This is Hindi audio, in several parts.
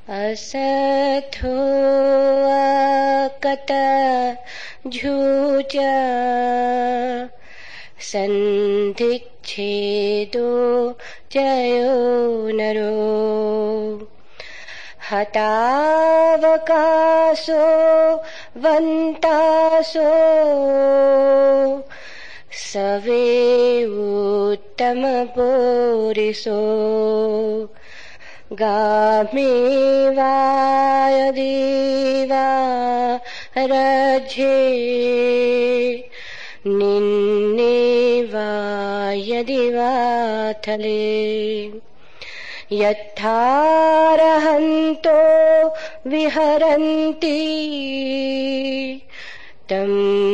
असथो अकत झूजा संधिच्छेदो जयो नरो हतावकाशो वन्तासो सवे उत्तम पोरिसो गामेवायदिवा रज्ये निन्नेवा यदिवा थले यथारहन्तो विहरन्ति तं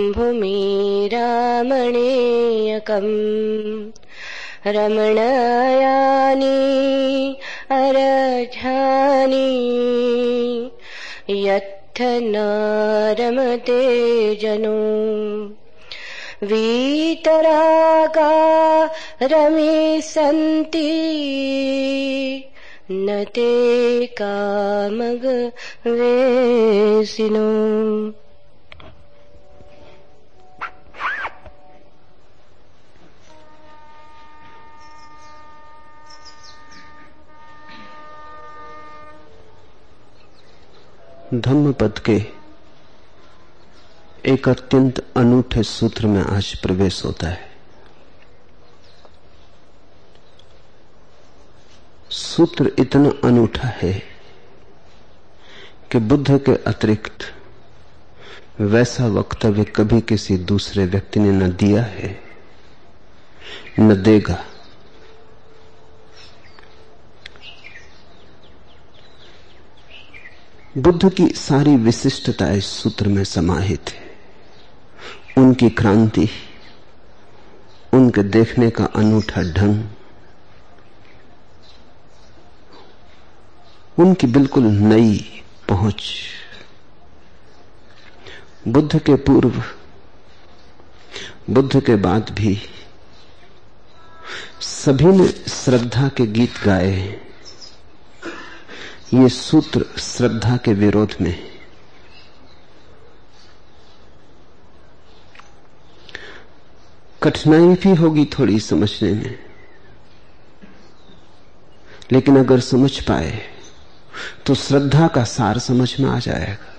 भूमिरामणीयकम् रमणयानि अरझानि यत्थ न रमते जनो वीतरागा रमिसन्ति न ते कामग वेसिनो। धम्मपद के एक अत्यंत अनूठे सूत्र में आज प्रवेश होता है। सूत्र इतना अनूठा है कि बुद्ध के अतिरिक्त वैसा वक्तव्य कभी किसी दूसरे व्यक्ति ने न दिया है न देगा। बुद्ध की सारी विशिष्टता इस सूत्र में समाहित है। उनकी क्रांति, उनके देखने का अनूठा ढंग, उनकी बिल्कुल नई पहुंच। बुद्ध के पूर्व, बुद्ध के बाद भी सभी ने श्रद्धा के गीत गाए हैं। ये सूत्र श्रद्धा के विरोध में है। कठिनाई भी होगी थोड़ी समझने में, लेकिन अगर समझ पाए तो श्रद्धा का सार समझ में आ जाएगा।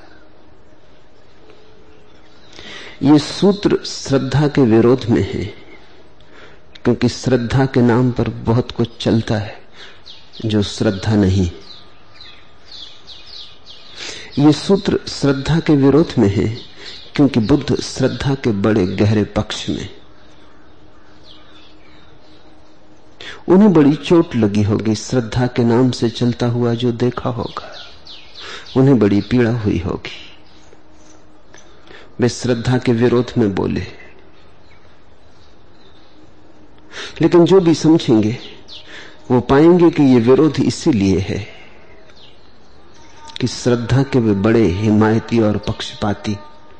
ये सूत्र श्रद्धा के विरोध में है, क्योंकि श्रद्धा के नाम पर बहुत कुछ चलता है जो श्रद्धा नहीं। ये सूत्र श्रद्धा के विरोध में है क्योंकि बुद्ध श्रद्धा के बड़े गहरे पक्ष में। उन्हें बड़ी चोट लगी होगी श्रद्धा के नाम से चलता हुआ जो देखा होगा। उन्हें बड़ी पीड़ा हुई होगी। वे श्रद्धा के विरोध में बोले, लेकिन जो भी समझेंगे वो पाएंगे कि ये विरोध इसीलिए है कि श्रद्धा के वे बड़े हिमायती और पक्षपाती,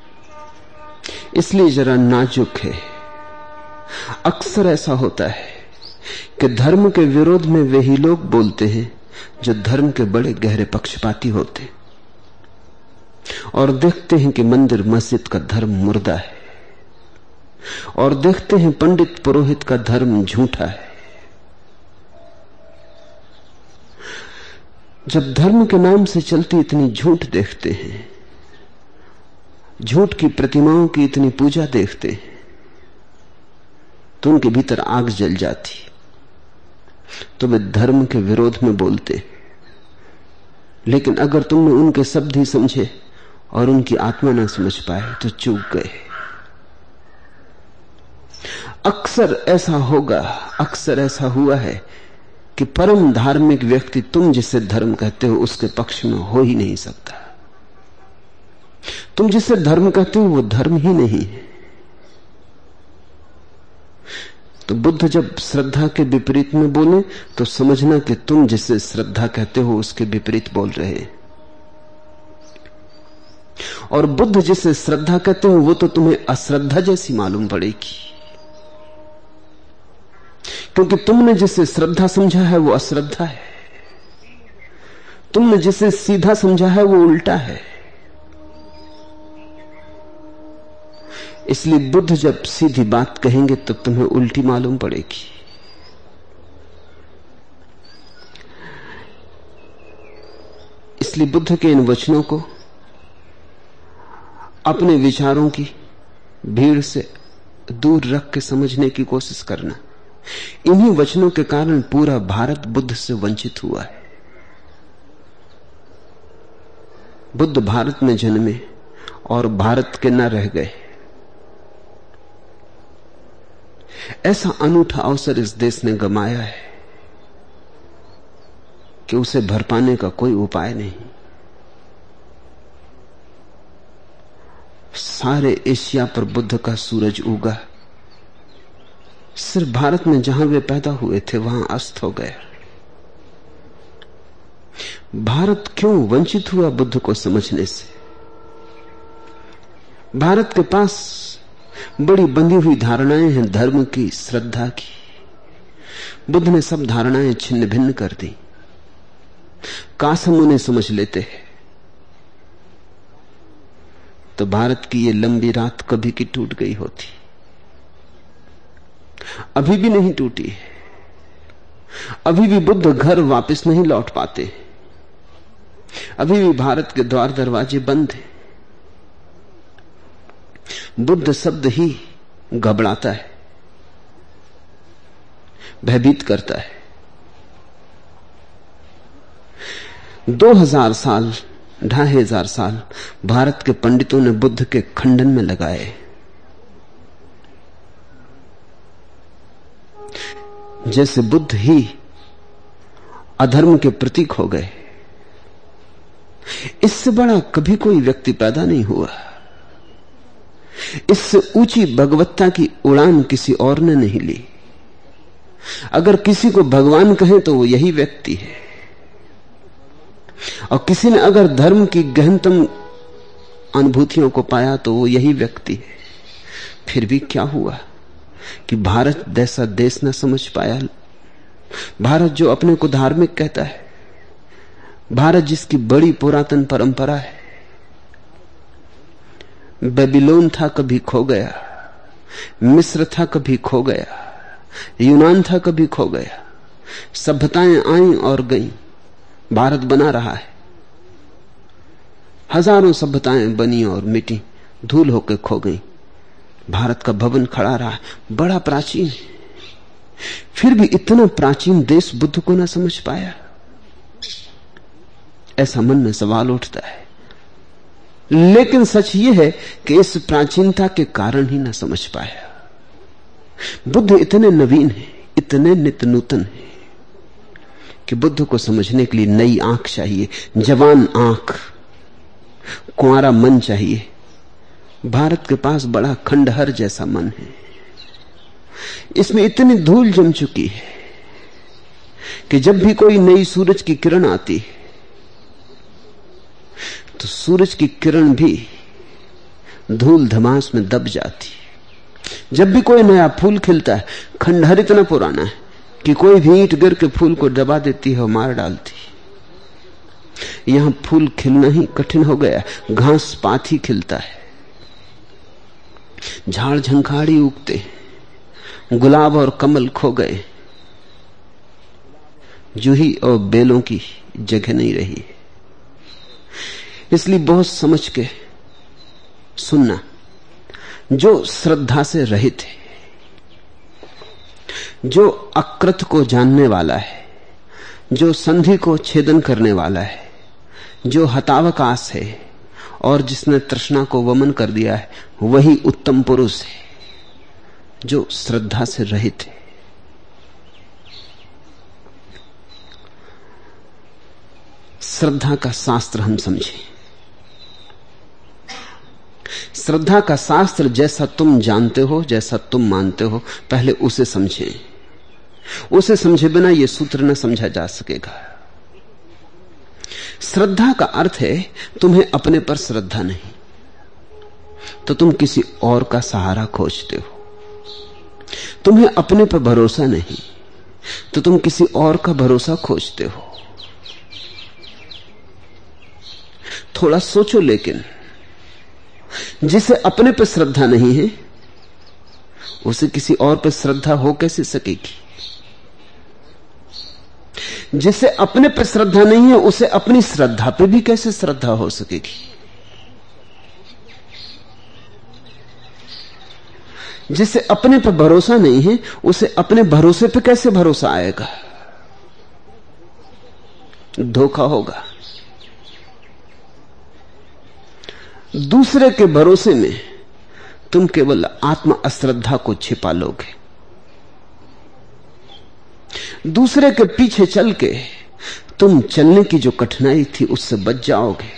इसलिए जरा नाजुक है। अक्सर ऐसा होता है कि धर्म के विरोध में वे ही लोग बोलते हैं जो धर्म के बड़े गहरे पक्षपाती होते हैं और देखते हैं कि मंदिर मस्जिद का धर्म मुर्दा है, और देखते हैं पंडित पुरोहित का धर्म झूठा है। जब धर्म के नाम से चलती इतनी झूठ देखते हैं, झूठ की प्रतिमाओं की इतनी पूजा देखते हैं, तो उनके भीतर आग जल जाती। तो वे धर्म के विरोध में बोलते। लेकिन अगर तुमने उनके शब्द ही समझे और उनकी आत्मा ना समझ पाए तो चूक गए। अक्सर ऐसा होगा, अक्सर ऐसा हुआ है कि परम धार्मिक व्यक्ति तुम जिसे धर्म कहते हो उसके पक्ष में हो ही नहीं सकता। तुम जिसे धर्म कहते हो वो धर्म ही नहीं है। तो बुद्ध जब श्रद्धा के विपरीत में बोले तो समझना कि तुम जिसे श्रद्धा कहते हो उसके विपरीत बोल रहे हैं, और बुद्ध जिसे श्रद्धा कहते हो वो तो तुम्हें अश्रद्धा जैसी मालूम पड़ेगी, क्योंकि तुमने जिसे श्रद्धा समझा है वो अश्रद्धा है। तुमने जिसे सीधा समझा है वो उल्टा है। इसलिए बुद्ध जब सीधी बात कहेंगे तो तुम्हें उल्टी मालूम पड़ेगी। इसलिए बुद्ध के इन वचनों को अपने विचारों की भीड़ से दूर रख के समझने की कोशिश करना। इन्हीं वचनों के कारण पूरा भारत बुद्ध से वंचित हुआ है। बुद्ध भारत में जन्मे और भारत के न रह गए। ऐसा अनूठा अवसर इस देश ने गंवाया है कि उसे भर पाने का कोई उपाय नहीं। सारे एशिया पर बुद्ध का सूरज उगा, सिर्फ भारत में जहां वे पैदा हुए थे वहां अस्त हो गया। भारत क्यों वंचित हुआ बुद्ध को समझने से? भारत के पास बड़ी बंधी हुई धारणाएं हैं धर्म की, श्रद्धा की। बुद्ध ने सब धारणाएं छिन्न भिन्न कर दी। काश हम उन्हें समझ लेते तो भारत की ये लंबी रात कभी की टूट गई होती। अभी भी नहीं टूटी है। अभी भी बुद्ध घर वापस नहीं लौट पाते। अभी भी भारत के द्वार दरवाजे बंद हैं। बुद्ध शब्द ही घबराता है, भयभीत करता है। 2000 साल, 2500 साल भारत के पंडितों ने बुद्ध के खंडन में लगाए। जैसे बुद्ध ही अधर्म के प्रतीक हो गए। इससे बड़ा कभी कोई व्यक्ति पैदा नहीं हुआ। इससे ऊंची भगवत्ता की उड़ान किसी और ने नहीं ली। अगर किसी को भगवान कहें तो वो यही व्यक्ति है। और किसी ने अगर धर्म की गहनतम अनुभूतियों को पाया तो वो यही व्यक्ति है। फिर भी क्या हुआ कि भारत जैसा देश न समझ पाया। भारत जो अपने को धार्मिक कहता है, भारत जिसकी बड़ी पुरातन परंपरा है। बेबीलोन था कभी खो गया, मिस्र था कभी खो गया, यूनान था कभी खो गया। सभ्यताएं आईं और गईं, भारत बना रहा है। हजारों सभ्यताएं बनी और मिटी, धूल होकर खो गईं। भारत का भवन खड़ा रहा, बड़ा प्राचीन है। फिर भी इतना प्राचीन देश बुद्ध को न समझ पाया। ऐसा मन में सवाल उठता है। लेकिन सच यह है कि इस प्राचीनता के कारण ही न समझ पाया। बुद्ध इतने नवीन हैं, इतने नित्य नूतन हैं कि बुद्ध को समझने के लिए नई आंख चाहिए, जवान आंख, कुंवारा मन चाहिए। भारत के पास बड़ा खंडहर जैसा मन है। इसमें इतनी धूल जम चुकी है कि जब भी कोई नई सूरज की किरण आती है तो सूरज की किरण भी धूल धमास में दब जाती है। जब भी कोई नया फूल खिलता है, खंडहर इतना पुराना है कि कोई भी ईंट गिर के फूल को दबा देती है और मार डालती है। यहां फूल खिलना ही कठिन हो गया। घास पात ही खिलता है, झाड़ झंखाड़ी उगते, गुलाब और कमल खो गए, जूही और बेलों की जगह नहीं रही। इसलिए बहुत समझ के सुनना। जो श्रद्धा से रहित है, जो अकृत को जानने वाला है, जो संधि को छेदन करने वाला है, जो हतावकाश है और जिसने तृष्णा को वमन कर दिया है, वही उत्तम पुरुष है जो श्रद्धा से रहित है। श्रद्धा का शास्त्र हम समझें। श्रद्धा का शास्त्र जैसा तुम जानते हो, जैसा तुम मानते हो, पहले उसे समझें। उसे समझे बिना यह सूत्र न समझा जा सकेगा। श्रद्धा का अर्थ है तुम्हें अपने पर श्रद्धा नहीं तो तुम किसी और का सहारा खोजते हो। तुम्हें अपने पर भरोसा नहीं तो तुम किसी और का भरोसा खोजते हो। थोड़ा सोचो। लेकिन जिसे अपने पर श्रद्धा नहीं है उसे किसी और पर श्रद्धा हो कैसे सकेगी? जिसे अपने पर श्रद्धा नहीं है उसे अपनी श्रद्धा पे भी कैसे श्रद्धा हो सकेगी? जिसे अपने पर भरोसा नहीं है उसे अपने भरोसे पे कैसे भरोसा आएगा? धोखा होगा। दूसरे के भरोसे में तुम केवल आत्म अश्रद्धा को छिपा लोगे। दूसरे के पीछे चल के तुम चलने की जो कठिनाई थी उससे बच जाओगे।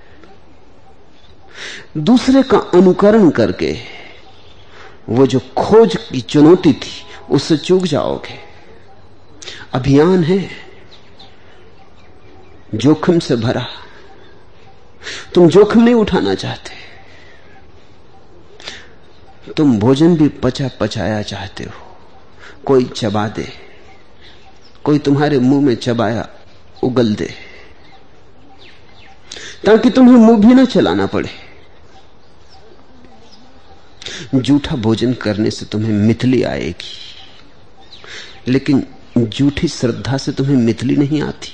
दूसरे का अनुकरण करके वो जो खोज की चुनौती थी उससे चूक जाओगे। अभियान है जोखिम से भरा। तुम जोखिम नहीं उठाना चाहते। तुम भोजन भी पचा पचाया चाहते हो। कोई चबा दे, कोई तुम्हारे मुंह में चबाया उगल दे, ताकि तुम्हें मुंह भी ना चलाना पड़े। झूठा भोजन करने से तुम्हें मिथली आएगी, लेकिन झूठी श्रद्धा से तुम्हें मिथली नहीं आती।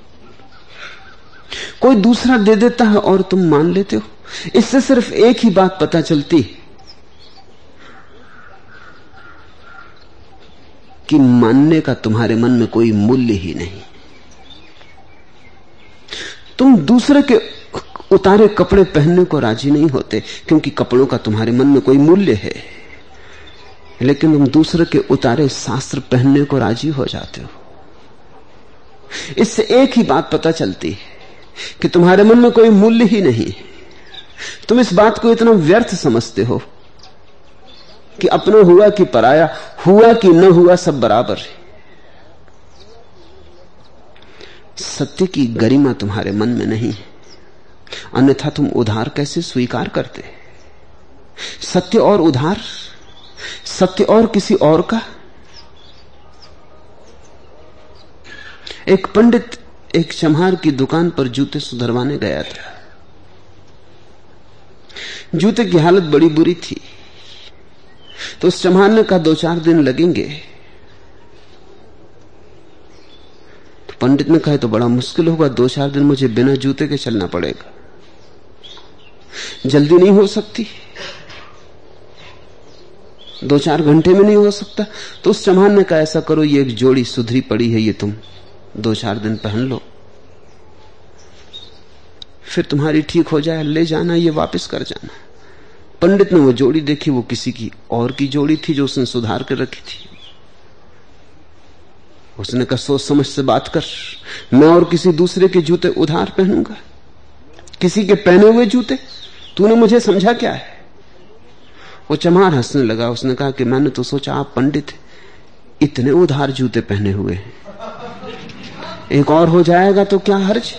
कोई दूसरा दे देता है और तुम मान लेते हो। इससे सिर्फ एक ही बात पता चलती है कि मानने का तुम्हारे मन में कोई मूल्य ही नहीं। तुम दूसरे के उतारे कपड़े पहनने को राजी नहीं होते क्योंकि कपड़ों का तुम्हारे मन में कोई मूल्य है, लेकिन तुम दूसरे के उतारे शास्त्र पहनने को राजी हो जाते हो। इससे एक ही बात पता चलती है कि तुम्हारे मन में कोई मूल्य ही नहीं। तुम इस बात को इतना व्यर्थ समझते हो कि अपना हुआ कि पराया, हुआ कि न हुआ सब बराबर है। सत्य की गरिमा तुम्हारे मन में नहीं है, अन्यथा तुम उधार कैसे स्वीकार करते? सत्य और उधार, सत्य और किसी और का। एक पंडित एक चम्हार की दुकान पर जूते सुधरवाने गया था। जूते की हालत बड़ी बुरी थी, तो उस चम्हार ने कहा 2-4 दिन लगेंगे। तो पंडित ने कहा तो बड़ा मुश्किल होगा, 2-4 दिन मुझे बिना जूते के चलना पड़ेगा, जल्दी नहीं हो सकती, 2-4 घंटे में नहीं हो सकता। तो उस चम्हार ने कहा ऐसा करो, ये एक जोड़ी सुधरी पड़ी है, ये तुम 2-4 दिन पहन लो, फिर तुम्हारी ठीक हो जाए, ले जाना, ये वापस कर जाना। पंडित ने वो जोड़ी देखी, वो किसी की और की जोड़ी थी जो उसने सुधार कर रखी थी। उसने कहा सोच समझ से बात कर, मैं और किसी दूसरे के जूते उधार पहनूंगा, किसी के पहने हुए जूते? तूने मुझे समझा क्या है? वो चमार हंसने लगा। उसने कहा कि मैंने तो सोचा आप पंडित इतने उधार जूते पहने हुए हैं, एक और हो जाएगा तो क्या हर्ज।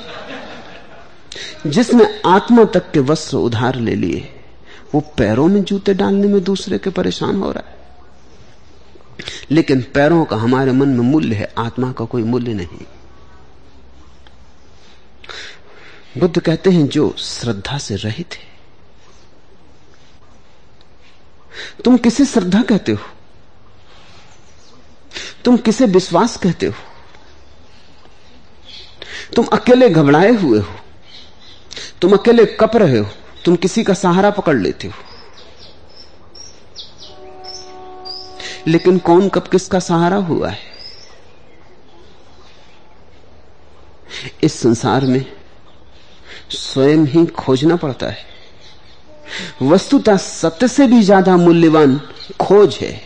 जिसने आत्मा तक के वस्त्र उधार ले लिए वो पैरों में जूते डालने में दूसरे के परेशान हो रहा है। लेकिन पैरों का हमारे मन में मूल्य है, आत्मा का कोई मूल्य नहीं। बुद्ध कहते हैं जो श्रद्धा से रहित है। तुम किसे श्रद्धा कहते हो? तुम किसे विश्वास कहते हो? तुम अकेले घबराए हुए हो, तुम अकेले कप रहे हो, तुम किसी का सहारा पकड़ लेते हो। लेकिन कौन कब किसका सहारा हुआ है? इस संसार में स्वयं ही खोजना पड़ता है। वस्तुतः सत्य से भी ज्यादा मूल्यवान खोज है।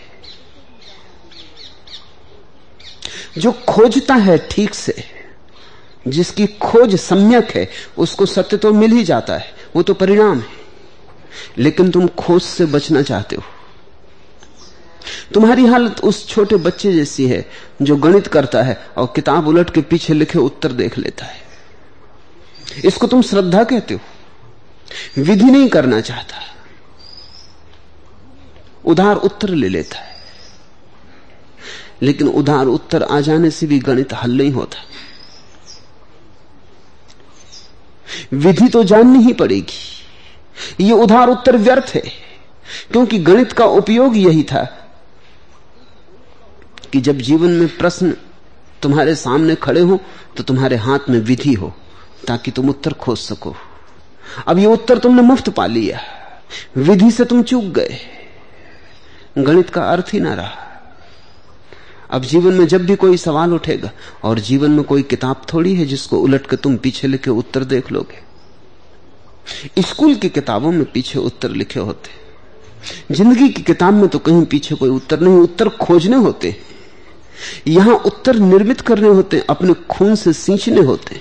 जो खोजता है ठीक से, जिसकी खोज सम्यक है, उसको सत्य तो मिल ही जाता है, वो तो परिणाम है। लेकिन तुम खोज से बचना चाहते हो। तुम्हारी हालत उस छोटे बच्चे जैसी है जो गणित करता है और किताब उलट के पीछे लिखे उत्तर देख लेता है। इसको तुम श्रद्धा कहते हो। विधि नहीं करना चाहता, उधार उत्तर ले लेता है। लेकिन उधार उत्तर आ जाने से भी गणित हल नहीं होता। विधि तो जाननी ही पड़ेगी। ये उधार उत्तर व्यर्थ है, क्योंकि गणित का उपयोग यही था कि जब जीवन में प्रश्न तुम्हारे सामने खड़े हो तो तुम्हारे हाथ में विधि हो, ताकि तुम उत्तर खोज सको। अब ये उत्तर तुमने मुफ्त पा लिया, विधि से तुम चूक गए, गणित का अर्थ ही ना रहा। अब जीवन में जब भी कोई सवाल उठेगा, और जीवन में कोई किताब थोड़ी है जिसको उलट कर तुम पीछे लिखे उत्तर देख लोगे। स्कूल की किताबों में पीछे उत्तर लिखे होते, जिंदगी की किताब में तो कहीं पीछे कोई उत्तर नहीं, उत्तर खोजने होते। यहां उत्तर निर्मित करने होते, अपने खून से सींचने होते।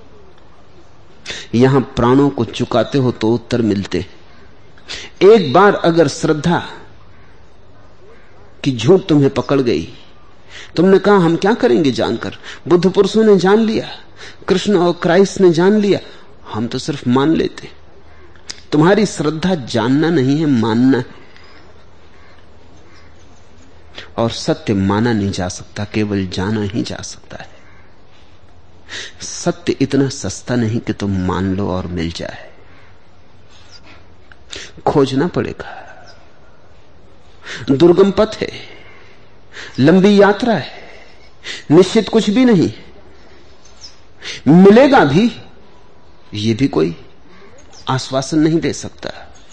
यहां प्राणों को चुकाते हो तो उत्तर मिलते। एक बार अगर श्रद्धा की झूठ तुम्हें पकड़ गई, तुमने कहा हम क्या करेंगे जानकर, बुद्ध पुरुषों ने जान लिया, कृष्ण और क्राइस्ट ने जान लिया, हम तो सिर्फ मान लेते। तुम्हारी श्रद्धा जानना नहीं है, मानना है। और सत्य माना नहीं जा सकता, केवल जाना ही जा सकता है। सत्य इतना सस्ता नहीं कि तुम मान लो और मिल जाए, खोजना पड़ेगा। दुर्गम पथ है, लंबी यात्रा है, निश्चित कुछ भी नहीं। मिलेगा भी, ये भी कोई आश्वासन नहीं दे सकता।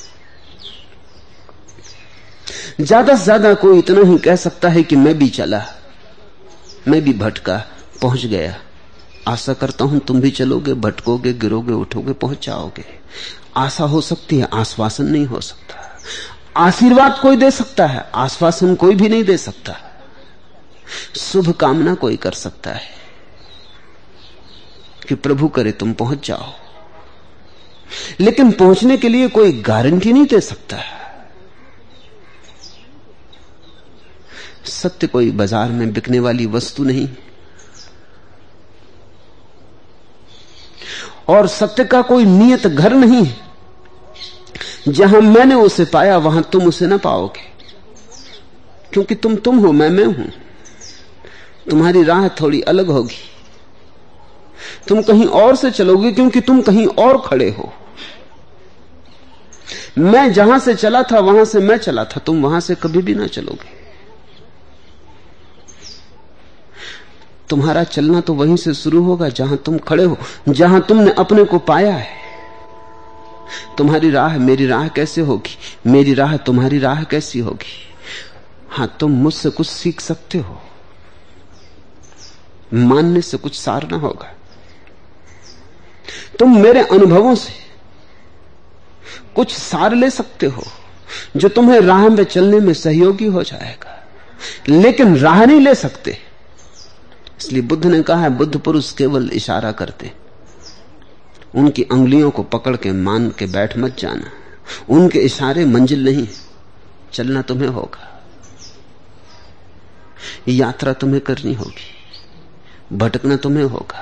ज्यादा से ज्यादा कोई इतना ही कह सकता है कि मैं भी चला, मैं भी भटका, पहुंच गया। आशा करता हूं तुम भी चलोगे, भटकोगे, गिरोगे, उठोगे, पहुंच जाओगे। आशा हो सकती है, आश्वासन नहीं हो सकता। आशीर्वाद कोई दे सकता है, आश्वासन कोई भी नहीं दे सकता। शुभ कामना कोई कर सकता है कि प्रभु करे तुम पहुंच जाओ, लेकिन पहुंचने के लिए कोई गारंटी नहीं दे सकता। सत्य कोई बाजार में बिकने वाली वस्तु नहीं, और सत्य का कोई नियत घर नहीं। जहां मैंने उसे पाया वहां तुम उसे ना पाओगे, क्योंकि तुम हो, मैं हूं। तुम्हारी राह थोड़ी अलग होगी, तुम कहीं और से चलोगे, क्योंकि तुम कहीं और खड़े हो। मैं जहां से चला था वहां से मैं चला था, तुम वहां से कभी भी ना चलोगे। तुम्हारा चलना तो वहीं से शुरू होगा जहां तुम खड़े हो, जहां तुमने अपने को पाया है। तुम्हारी राह मेरी राह कैसे होगी, मेरी राह तुम्हारी राह कैसी होगी? हां, तुम मुझसे कुछ सीख सकते हो, मानने से कुछ सार ना होगा। तुम मेरे अनुभवों से कुछ सार ले सकते हो जो तुम्हें राह में चलने में सहयोगी हो जाएगा, लेकिन राह नहीं ले सकते। इसलिए बुद्ध ने कहा है, बुद्ध पुरुष केवल इशारा करते, उनकी अंगुलियों को पकड़ के मान के बैठ मत जाना। उनके इशारे मंजिल नहीं, चलना तुम्हें होगा, यात्रा तुम्हें करनी होगी, भटकना तुम्हें होगा।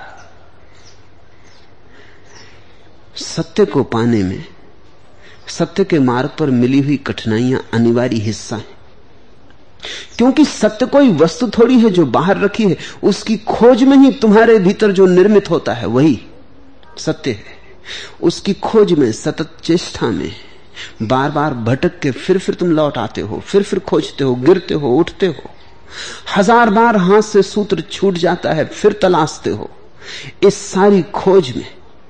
सत्य को पाने में सत्य के मार्ग पर मिली हुई कठिनाइयां अनिवार्य हिस्सा है, क्योंकि सत्य कोई वस्तु थोड़ी है जो बाहर रखी है। उसकी खोज में ही तुम्हारे भीतर जो निर्मित होता है वही सत्य है। उसकी खोज में, सतत चेष्टा में, बार बार भटक के फिर तुम लौट आते हो, फिर खोजते हो, गिरते हो, उठते हो, 1000 बार हाथ से सूत्र छूट जाता है, फिर तलाशते हो। इस सारी खोज में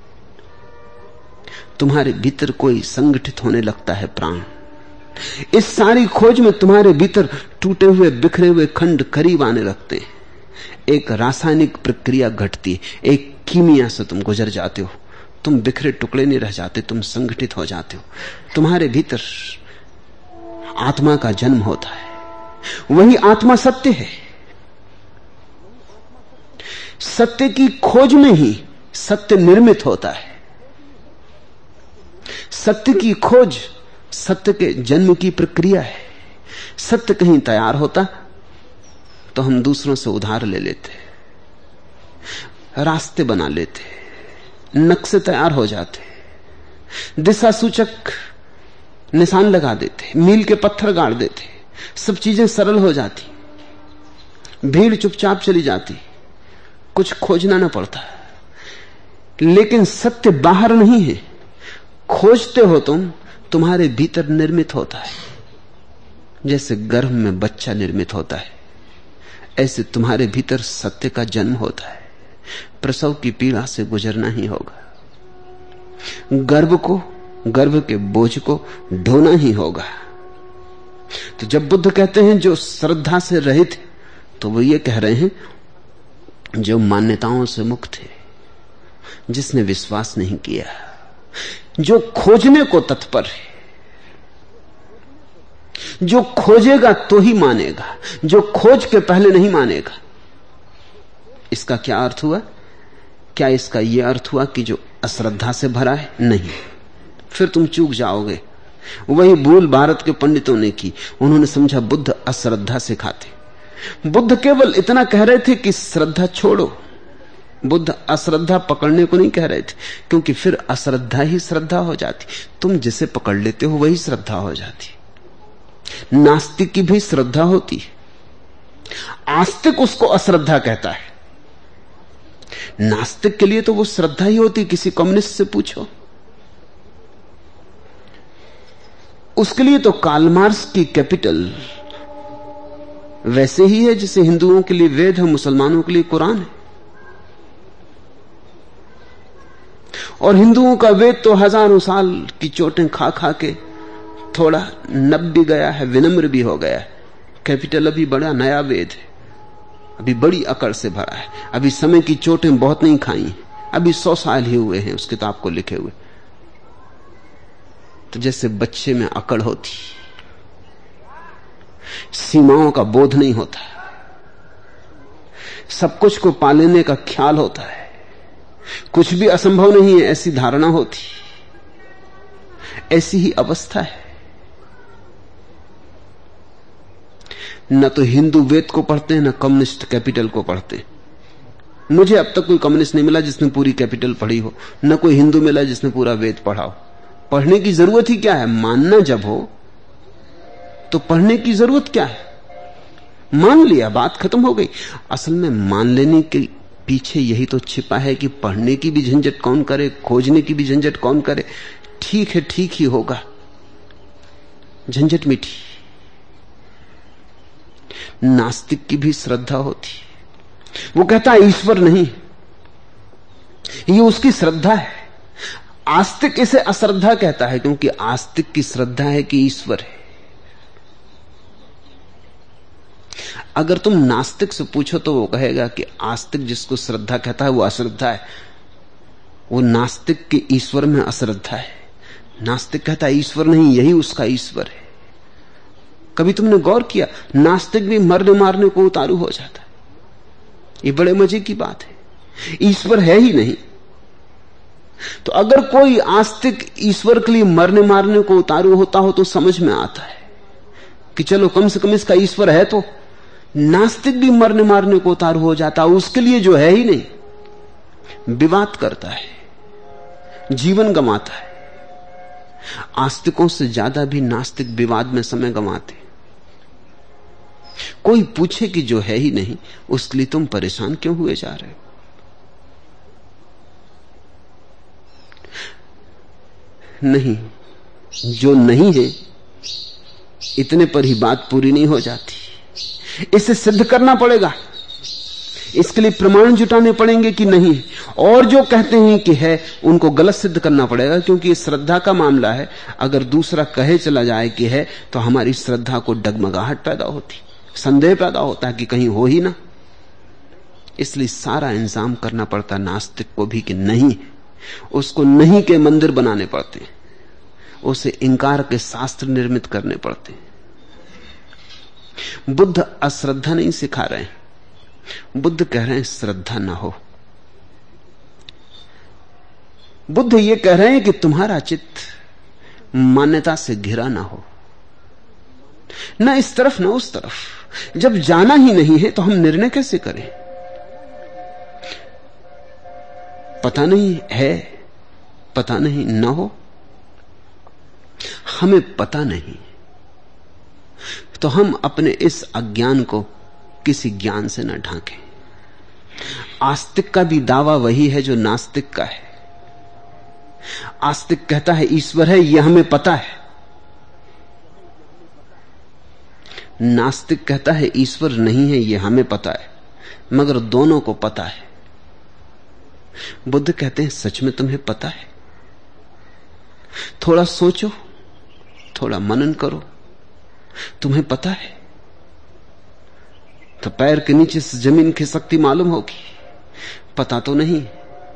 तुम्हारे भीतर कोई संगठित होने लगता है प्राण। इस सारी खोज में तुम्हारे भीतर टूटे हुए, बिखरे हुए खंड करीब आने लगते हैं। एक रासायनिक प्रक्रिया घटती है, एक कीमिया से तुम गुजर जाते हो। तुम बिखरे टुकड़े नहीं रह जाते, तुम संगठित हो जाते हो। तुम्हारे भीतर आत्मा का जन्म होता है, वही आत्मा सत्य है। सत्य की खोज में ही सत्य निर्मित होता है। सत्य की खोज सत्य के जन्म की प्रक्रिया है। सत्य कहीं तैयार होता तो हम दूसरों से उधार ले लेते, रास्ते बना लेते, नक्शे तैयार हो जाते, दिशा सूचक निशान लगा देते, मील के पत्थर गाड़ देते, सब चीजें सरल हो जाती, भीड़ चुपचाप चली जाती, कुछ खोजना ना पड़ता। लेकिन सत्य बाहर नहीं है, खोजते हो तुम, तुम्हारे भीतर निर्मित होता है। जैसे गर्भ में बच्चा निर्मित होता है, ऐसे तुम्हारे भीतर सत्य का जन्म होता है। प्रसव की पीड़ा से गुजरना ही होगा, गर्भ के बोझ को ढोना ही होगा। तो जब बुद्ध कहते हैं जो श्रद्धा से रहित है, तो वो ये कह रहे हैं जो मान्यताओं से मुक्त है, जिसने विश्वास नहीं किया, जो खोजने को तत्पर है, जो खोजेगा तो ही मानेगा, जो खोज के पहले नहीं मानेगा। इसका क्या अर्थ हुआ? क्या इसका यह अर्थ हुआ कि जो अश्रद्धा से भरा है? नहीं, फिर तुम चूक जाओगे। वही भूल भारत के पंडितों ने की। उन्होंने समझा बुद्ध अश्रद्धा सिखाते। बुद्ध केवल इतना कह रहे थे कि श्रद्धा छोड़ो। बुद्ध अश्रद्धा पकड़ने को नहीं कह रहे थे, क्योंकि फिर अश्रद्धा ही श्रद्धा हो जाती। तुम जिसे पकड़ लेते हो वही श्रद्धा हो जाती। नास्तिक की भी श्रद्धा होती है, आस्तिक उसको अश्रद्धा कहता है। नास्तिक के लिए तो वो श्रद्धा ही होती। किसी कम्युनिस्ट से पूछो, उसके लिए तो कार्ल मार्क्स की कैपिटल वैसे ही है जैसे हिंदुओं के लिए वेद है, मुसलमानों के लिए कुरान है। और हिंदुओं का वेद तो हजारों साल की चोटें खा खा के थोड़ा नब भी गया है, विनम्र भी हो गया है। कैपिटल अभी बड़ा नया वेद है, अभी बड़ी अकड़ से भरा है, अभी समय की चोटें बहुत नहीं खाई, अभी 100 साल ही हुए हैं उस किताब को लिखे हुए। तो जैसे बच्चे में अकड़ होती, सीमाओं का बोध नहीं होता, सब कुछ को पा लेने का ख्याल होता है, कुछ भी असंभव नहीं है ऐसी धारणा होती, ऐसी ही अवस्था है। न तो हिंदू वेद को पढ़ते हैं, न कम्युनिस्ट कैपिटल को पढ़ते हैं। मुझे अब तक कोई कम्युनिस्ट नहीं मिला जिसने पूरी कैपिटल पढ़ी हो, न कोई हिंदू मिला जिसने पूरा वेद पढ़ा हो। पढ़ने की जरूरत ही क्या है? मानना जब हो तो पढ़ने की जरूरत क्या है? मान लिया, बात खत्म हो गई। असल में मान लेने के पीछे यही तो छिपा है कि पढ़ने की भी झंझट कौन करे, खोजने की भी झंझट कौन करे। ठीक है, ठीक ही होगा, झंझट मिटी। नास्तिक की भी श्रद्धा होती, वो कहता है ईश्वर नहीं, ये उसकी श्रद्धा है। आस्तिक इसे अश्रद्धा कहता है, क्योंकि आस्तिक की श्रद्धा है कि ईश्वर है। अगर तुम नास्तिक से पूछो तो वो कहेगा कि आस्तिक जिसको श्रद्धा कहता है वो अश्रद्धा है, वो नास्तिक के ईश्वर में अश्रद्धा है। नास्तिक कहता है ईश्वर नहीं, यही उसका ईश्वर है। कभी तुमने गौर किया, नास्तिक भी मरने मारने को उतारू हो जाता है। ये बड़े मजे की बात है, ईश्वर है ही नहीं। तो अगर कोई आस्तिक ईश्वर के लिए मरने मारने को उतारू होता हो तो समझ में आता है कि चलो कम से कम इसका ईश्वर है। तो नास्तिक भी मरने मारने को उतारू हो जाता, उसके लिए जो है ही नहीं, विवाद करता है, जीवन गंवाता है। आस्तिकों से ज्यादा भी नास्तिक विवाद में समय गंवाते। कोई पूछे कि जो है ही नहीं, उसके लिए तुम परेशान क्यों हुए जा रहे हो? नहीं, जो नहीं है इतने पर ही बात पूरी नहीं हो जाती, इसे सिद्ध करना पड़ेगा। इसके लिए प्रमाण जुटाने पड़ेंगे कि नहीं, और जो कहते हैं कि है उनको गलत सिद्ध करना पड़ेगा, क्योंकि ये श्रद्धा का मामला है। अगर दूसरा कहे चला जाए कि है तो हमारी श्रद्धा को डगमगाहट पैदा होती, संदेह पैदा होता है कि कहीं हो ही ना। इसलिए सारा इंतजाम करना पड़ता नास्तिक को भी कि नहीं, उसको नहीं के मंदिर बनाने पड़ते, उसे इंकार के शास्त्र निर्मित करने पड़ते। बुद्ध अश्रद्धा नहीं सिखा रहे हैं, बुद्ध कह रहे हैं श्रद्धा ना हो। बुद्ध ये कह रहे हैं कि तुम्हारा चित्त मान्यता से घिरा ना हो, ना इस तरफ ना उस तरफ। जब जाना ही नहीं है तो हम निर्णय कैसे करें? पता नहीं है, पता नहीं ना हो, हमें पता नहीं, तो हम अपने इस अज्ञान को किसी ज्ञान से न ढांकें। आस्तिक का भी दावा वही है जो नास्तिक का है। आस्तिक कहता है ईश्वर है, यह हमें पता है। नास्तिक कहता है ईश्वर नहीं है, यह हमें पता है, मगर दोनों को पता है। बुद्ध कहते हैं सच में तुम्हें पता है? थोड़ा सोचो, थोड़ा मनन करो, तुम्हें पता है? तो पैर के नीचे से जमीन खिसकती मालूम होगी। पता तो नहीं,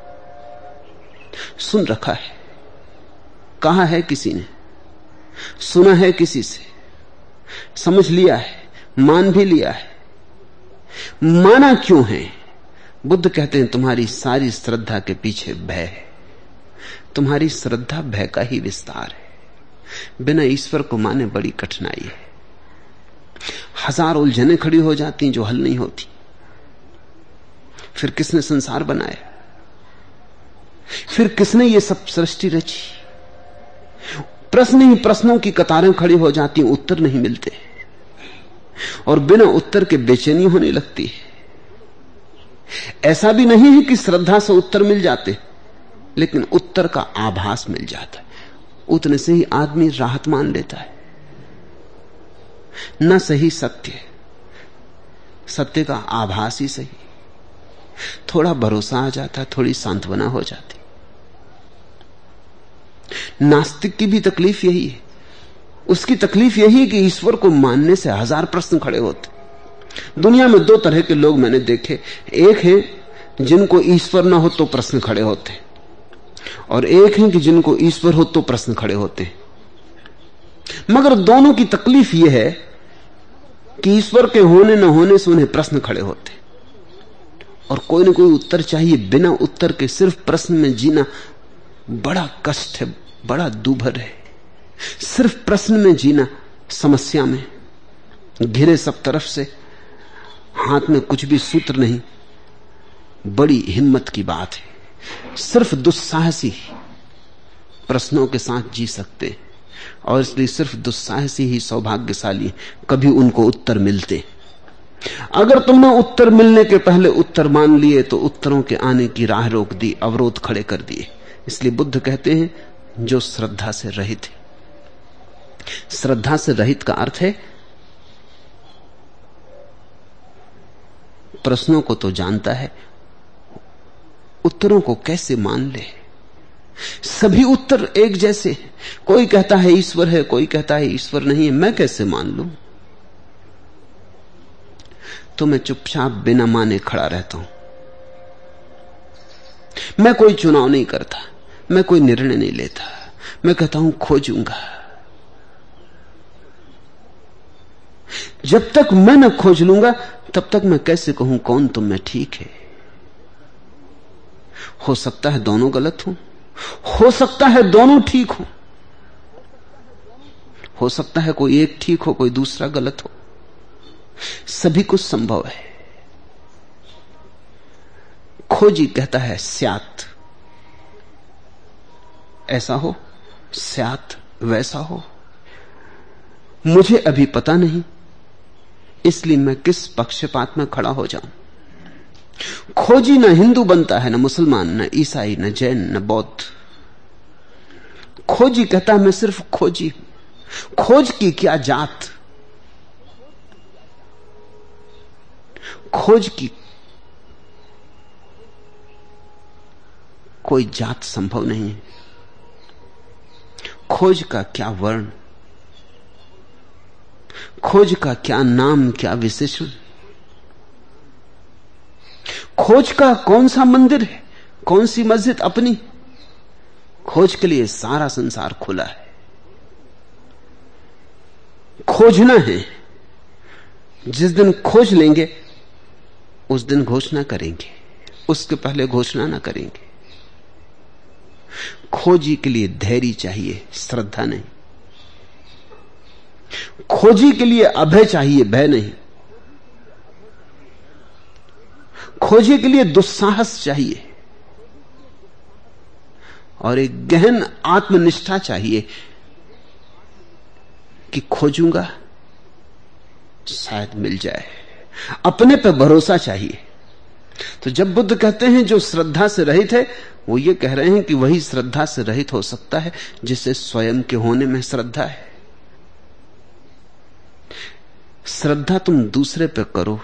सुन रखा है, कहा है किसी ने, सुना है किसी से, समझ लिया है, मान भी लिया है। माना क्यों है? बुद्ध कहते हैं तुम्हारी सारी श्रद्धा के पीछे भय है। तुम्हारी श्रद्धा भय का ही विस्तार है। बिना ईश्वर को माने बड़ी कठिनाई है। हजार उलझनें खड़ी हो जाती जो हल नहीं होती। फिर किसने संसार बनाया? फिर किसने ये सब सृष्टि रची? प्रश्न ही प्रश्नों की कतारें खड़ी हो जाती, उत्तर नहीं मिलते, और बिना उत्तर के बेचैनी होने लगती है। ऐसा भी नहीं है कि श्रद्धा से उत्तर मिल जाते, लेकिन उत्तर का आभास मिल जाता है। उतने से ही आदमी राहत मान लेता है। न सही सत्य, सत्य का आभास ही सही, थोड़ा भरोसा आ जाता है, थोड़ी सांत्वना हो जाती। नास्तिक की भी तकलीफ यही है। उसकी तकलीफ यही है कि ईश्वर को मानने से हजार प्रश्न खड़े होते। दुनिया में दो तरह के लोग मैंने देखे। एक है जिनको ईश्वर ना हो तो प्रश्न खड़े होते, और एक है कि जिनको ईश्वर हो तो प्रश्न खड़े होते। मगर दोनों की तकलीफ यह है कि ईश्वर के होने न होने से उन्हें प्रश्न खड़े होते, और कोई ना कोई उत्तर चाहिए। बिना उत्तर के सिर्फ प्रश्न में जीना बड़ा कष्ट है, बड़ा दूभर है। सिर्फ प्रश्न में जीना, समस्या में घिरे सब तरफ से, हाथ में कुछ भी सूत्र नहीं, बड़ी हिम्मत की बात है। सिर्फ दुस्साहसी प्रश्नों के साथ जी सकते, और इसलिए सिर्फ दुस्साहसी ही सौभाग्यशाली, कभी उनको उत्तर मिलते। अगर तुमने उत्तर मिलने के पहले उत्तर मान लिए तो उत्तरों के आने की राह रोक दी, अवरोध खड़े कर दिए। इसलिए बुद्ध कहते हैं जो श्रद्धा से रहित है। श्रद्धा से रहित का अर्थ है प्रश्नों को तो जानता है, उत्तरों को कैसे मान ले। सभी उत्तर एक जैसे, कोई कहता है ईश्वर है, कोई कहता है ईश्वर नहीं है, मैं कैसे मान लूं? तो मैं चुपचाप बिना माने खड़ा रहता हूं। मैं कोई चुनाव नहीं करता, मैं कोई निर्णय नहीं लेता। मैं कहता हूं खोजूंगा। जब तक मैं न खोज लूंगा तब तक मैं कैसे कहूं कौन तुम में ठीक है? हो सकता है दोनों गलत हो सकता है दोनों ठीक हो सकता है कोई एक ठीक हो, कोई दूसरा गलत हो। सभी कुछ संभव है। खोजी कहता है स्यात्, ऐसा हो, स्यात् वैसा हो। मुझे अभी पता नहीं, इसलिए मैं किस पक्षपात में खड़ा हो जाऊं? खोजी न हिंदू बनता है, न मुसलमान, न ईसाई, न जैन, न बौद्ध। खोजी कहता है मैं सिर्फ खोजी हूं। खोज की क्या जात? खोज की कोई जात संभव नहीं है। खोज का क्या वर्ण, खोज का क्या नाम, क्या विशेषण? खोज का कौन सा मंदिर है, कौन सी मस्जिद अपनी? खोज के लिए सारा संसार खुला है। खोजना है। जिस दिन खोज लेंगे उस दिन घोषणा करेंगे, उसके पहले घोषणा ना करेंगे। खोजी के लिए धैर्य चाहिए, श्रद्धा नहीं। खोजी के लिए अभय चाहिए, भय नहीं। खोजी के लिए दुस्साहस चाहिए, और एक गहन आत्मनिष्ठा चाहिए कि खोजूंगा शायद मिल जाए। अपने पर भरोसा चाहिए। तो जब बुद्ध कहते हैं जो श्रद्धा से रहित है, वो ये कह रहे हैं कि वही श्रद्धा से रहित हो सकता है जिसे स्वयं के होने में श्रद्धा है। श्रद्धा तुम दूसरे पे करो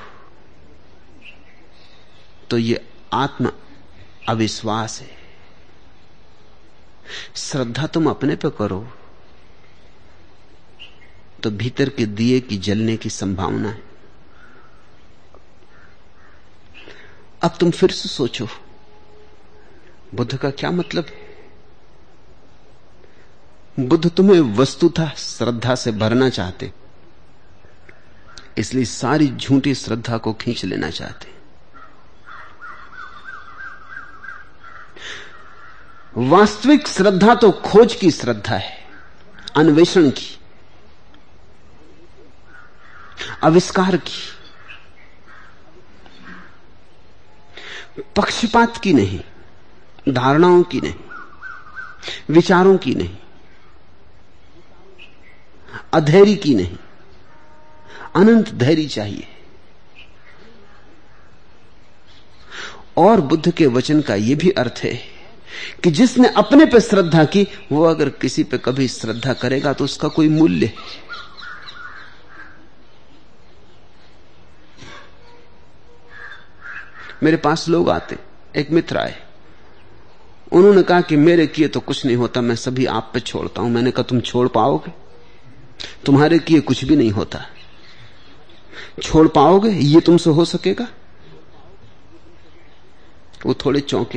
तो ये आत्म अविश्वास है। श्रद्धा तुम अपने पे करो तो भीतर के दिए की जलने की संभावना है। अब तुम फिर से सोचो, बुद्ध का क्या मतलब है? बुद्ध तुम्हें वस्तुतः श्रद्धा से भरना चाहते, इसलिए सारी झूठी श्रद्धा को खींच लेना चाहते। वास्तविक श्रद्धा तो खोज की श्रद्धा है, अन्वेषण की, आविष्कार की, पक्षपात की नहीं, धारणाओं की नहीं, विचारों की नहीं, अधैर्य की नहीं, अनंत धैर्य चाहिए। और बुद्ध के वचन का यह भी अर्थ है कि जिसने अपने पे श्रद्धा की, वो अगर किसी पे कभी श्रद्धा करेगा तो उसका कोई मूल्य है। मेरे पास लोग आते, एक मित्र आए, उन्होंने कहा कि मेरे किए तो कुछ नहीं होता, मैं सभी आप पे छोड़ता हूं। मैंने कहा तुम छोड़ पाओगे? तुम्हारे किए कुछ भी नहीं होता, छोड़ पाओगे? ये तुमसे हो सकेगा? वो थोड़े चौंके,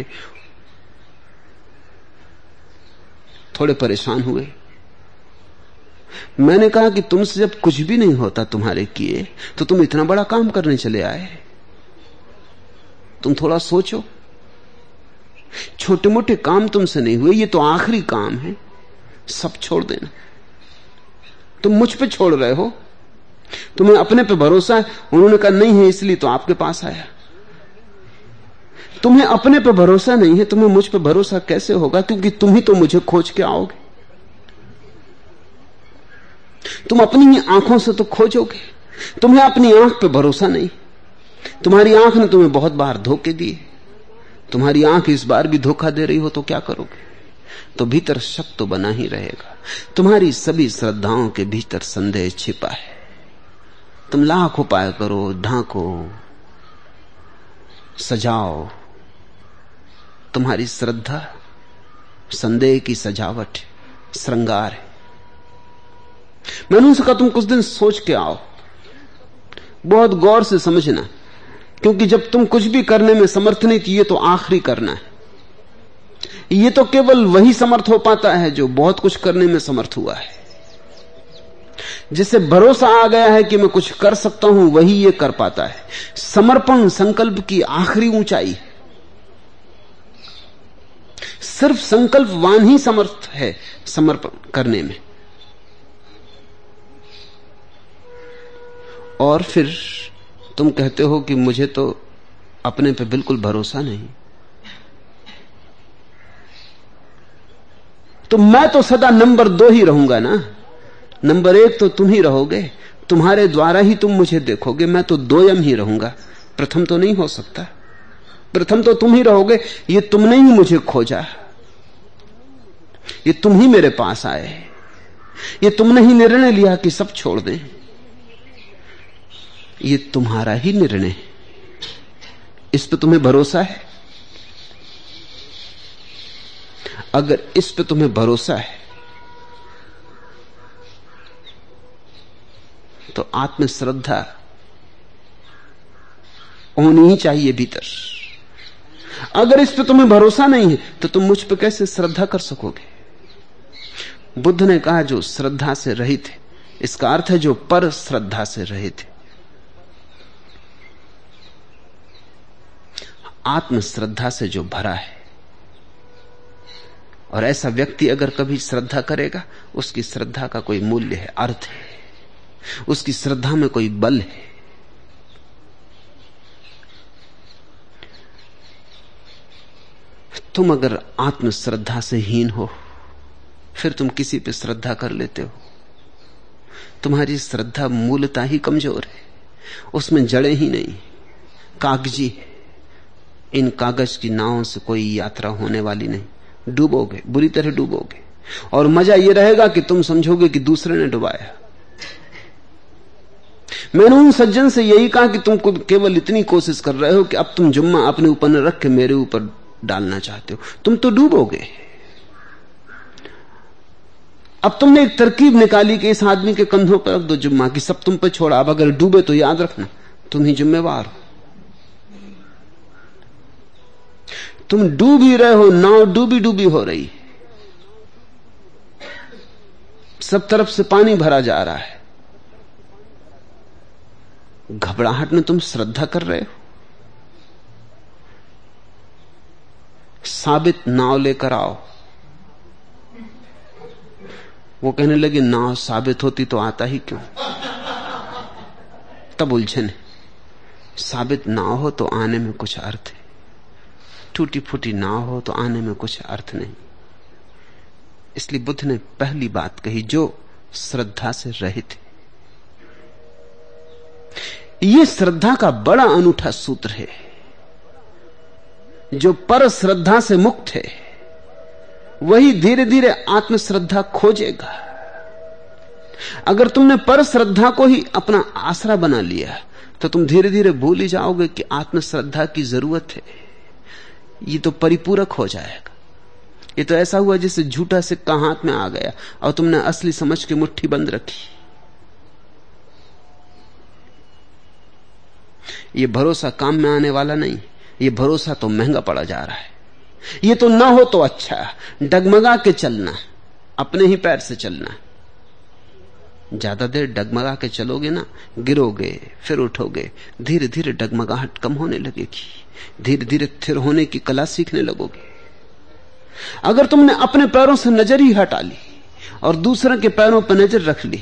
थोड़े परेशान हुए। मैंने कहा कि तुमसे जब कुछ भी नहीं होता तुम्हारे किए, तो तुम इतना बड़ा काम करने चले आए। तुम थोड़ा सोचो, छोटे मोटे काम तुमसे नहीं हुए, ये तो आखिरी काम है, सब छोड़ देना। तुम मुझ पे छोड़ रहे हो, तुम्हें अपने पे भरोसा है। उन्होंने कहा नहीं है, इसलिए तो आपके पास आया। तुम्हें अपने पे भरोसा नहीं है, तुम्हें मुझ पे भरोसा कैसे होगा? क्योंकि तुम ही तो मुझे खोज के आओगे। तुम अपनी ही आंखों से तो खोजोगे, तुम्हें अपनी आंख पे भरोसा नहीं। तुम्हारी आंख ने तुम्हें बहुत बार धोखे दिए, तुम्हारी आंख इस बार भी धोखा दे रही हो तो क्या करोगे? तो भीतर शक तो बना ही रहेगा। तुम्हारी सभी श्रद्धाओं के भीतर संदेह छिपा है। तुम लाख उपाय करो, ढांको, सजाओ, तुम्हारी श्रद्धा संदेह की सजावट, श्रृंगार है। मैंने उनसे कहा तुम कुछ दिन सोच के आओ, बहुत गौर से समझना, क्योंकि जब तुम कुछ भी करने में समर्थ नहीं थी, ये तो आखिरी करना है। ये तो केवल वही समर्थ हो पाता है जो बहुत कुछ करने में समर्थ हुआ है। जिसे भरोसा आ गया है कि मैं कुछ कर सकता हूं, वही ये कर पाता है। समर्पण संकल्प की आखिरी ऊंचाई। सिर्फ संकल्पवान ही समर्थ है समर्पण करने में। और फिर तुम कहते हो कि मुझे तो अपने पे बिल्कुल भरोसा नहीं, तो मैं तो सदा नंबर 2 ही रहूंगा ना। नंबर 1 तो तुम ही रहोगे, तुम्हारे द्वारा ही तुम मुझे देखोगे। मैं तो 2 ही रहूंगा, प्रथम तो नहीं हो सकता। प्रथम तो तुम ही रहोगे। ये तुमने ही मुझे खोजा, ये तुम ही मेरे पास आए, ये तुमने ही निर्णय लिया कि सब छोड़ दें। ये तुम्हारा ही निर्णय, इस पे तुम्हें भरोसा है? अगर इस पे तुम्हें भरोसा है तो आत्मश्रद्धा होनी ही चाहिए भीतर। अगर इस पे तुम्हें भरोसा नहीं है तो तुम मुझ पे कैसे श्रद्धा कर सकोगे? बुद्ध ने कहा जो श्रद्धा से रहित है, इसका अर्थ है जो पर श्रद्धा से रहित है। आत्मश्रद्धा से जो भरा है। और ऐसा व्यक्ति अगर कभी श्रद्धा करेगा, उसकी श्रद्धा का कोई मूल्य है, अर्थ है, उसकी श्रद्धा में कोई बल है। तुम अगर आत्मश्रद्धा से हीन हो, फिर तुम किसी पे श्रद्धा कर लेते हो। तुम्हारी श्रद्धा मूलतः ही कमजोर है, उसमें जड़ें ही नहीं, कागजी है, इन कागज की नावों से कोई यात्रा होने वाली नहीं। डूबोगे, बुरी तरह डूबोगे, और मजा यह रहेगा कि तुम समझोगे कि दूसरे ने डुबाया। मैंने उन सज्जन से यही कहा कि तुम केवल इतनी कोशिश कर रहे हो कि अब तुम जुम्मा अपने ऊपर न रख के मेरे ऊपर डालना चाहते हो, तुम तो डूबोगे। अब तुमने एक तरकीब निकाली कि इस आदमी के कंधों पर रख दो जुम्मा की, सब तुम पर छोड़ा। अब अगर डूबे तो याद रखना तुम ही जिम्मेवार हो। तुम डूब ही रहे हो, नाव डूबी डूबी हो रही, सब तरफ से पानी भरा जा रहा है। घबराहट में तुम श्रद्धा कर रहे हो। साबित नाव लेकर आओ। वो कहने लगे नाव साबित होती तो आता ही क्यों। तब उलझन। साबित नाव हो तो आने में कुछ अर्थ है, टूटी फूटी नाव हो तो आने में कुछ अर्थ नहीं। इसलिए बुद्ध ने पहली बात कही, जो श्रद्धा से रहित है। यह श्रद्धा का बड़ा अनूठा सूत्र है। जो पर श्रद्धा से मुक्त है वही धीरे धीरे आत्मश्रद्धा खोजेगा। अगर तुमने पर श्रद्धा को ही अपना आसरा बना लिया तो तुम धीरे धीरे भूल ही जाओगे कि आत्मश्रद्धा की जरूरत है। ये तो परिपूरक हो जाएगा। ये तो ऐसा हुआ जैसे झूठा सिक्का हाथ में आ गया और तुमने असली समझ के मुट्ठी बंद रखी। ये भरोसा काम में आने वाला नहीं। ये भरोसा तो महंगा पड़ा जा रहा है। ये तो ना हो तो अच्छा, डगमगा के चलना, अपने ही पैर से चलना। ज्यादा देर डगमगा के चलोगे ना, गिरोगे फिर उठोगे, धीरे धीरे डगमगाहट कम होने लगेगी, धीरे धीरे स्थिर होने की कला सीखने लगोगे। अगर तुमने अपने पैरों से नजर ही हटा ली और दूसरे के पैरों पर नजर रख ली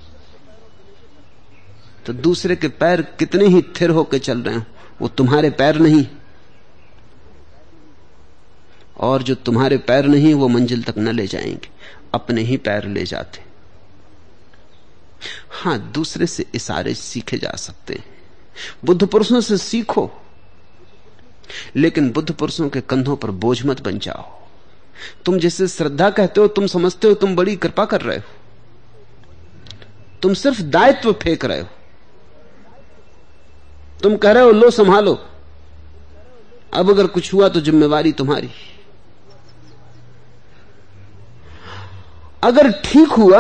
तो दूसरे के पैर कितने ही स्थिर होकर चल रहे हो, वो तुम्हारे पैर नहीं, और जो तुम्हारे पैर नहीं वो मंजिल तक न ले जाएंगे, अपने ही पैर ले जाते। हां, दूसरे से इशारे सीखे जा सकते हैं, बुद्ध पुरुषों से सीखो, लेकिन बुद्ध पुरुषों के कंधों पर बोझ मत बन जाओ। तुम जिसे श्रद्धा कहते हो, तुम समझते हो तुम बड़ी कृपा कर रहे हो, तुम सिर्फ दायित्व फेंक रहे हो। तुम कह रहे हो लो संभालो, अब अगर कुछ हुआ तो जिम्मेवारी तुम्हारी। अगर ठीक हुआ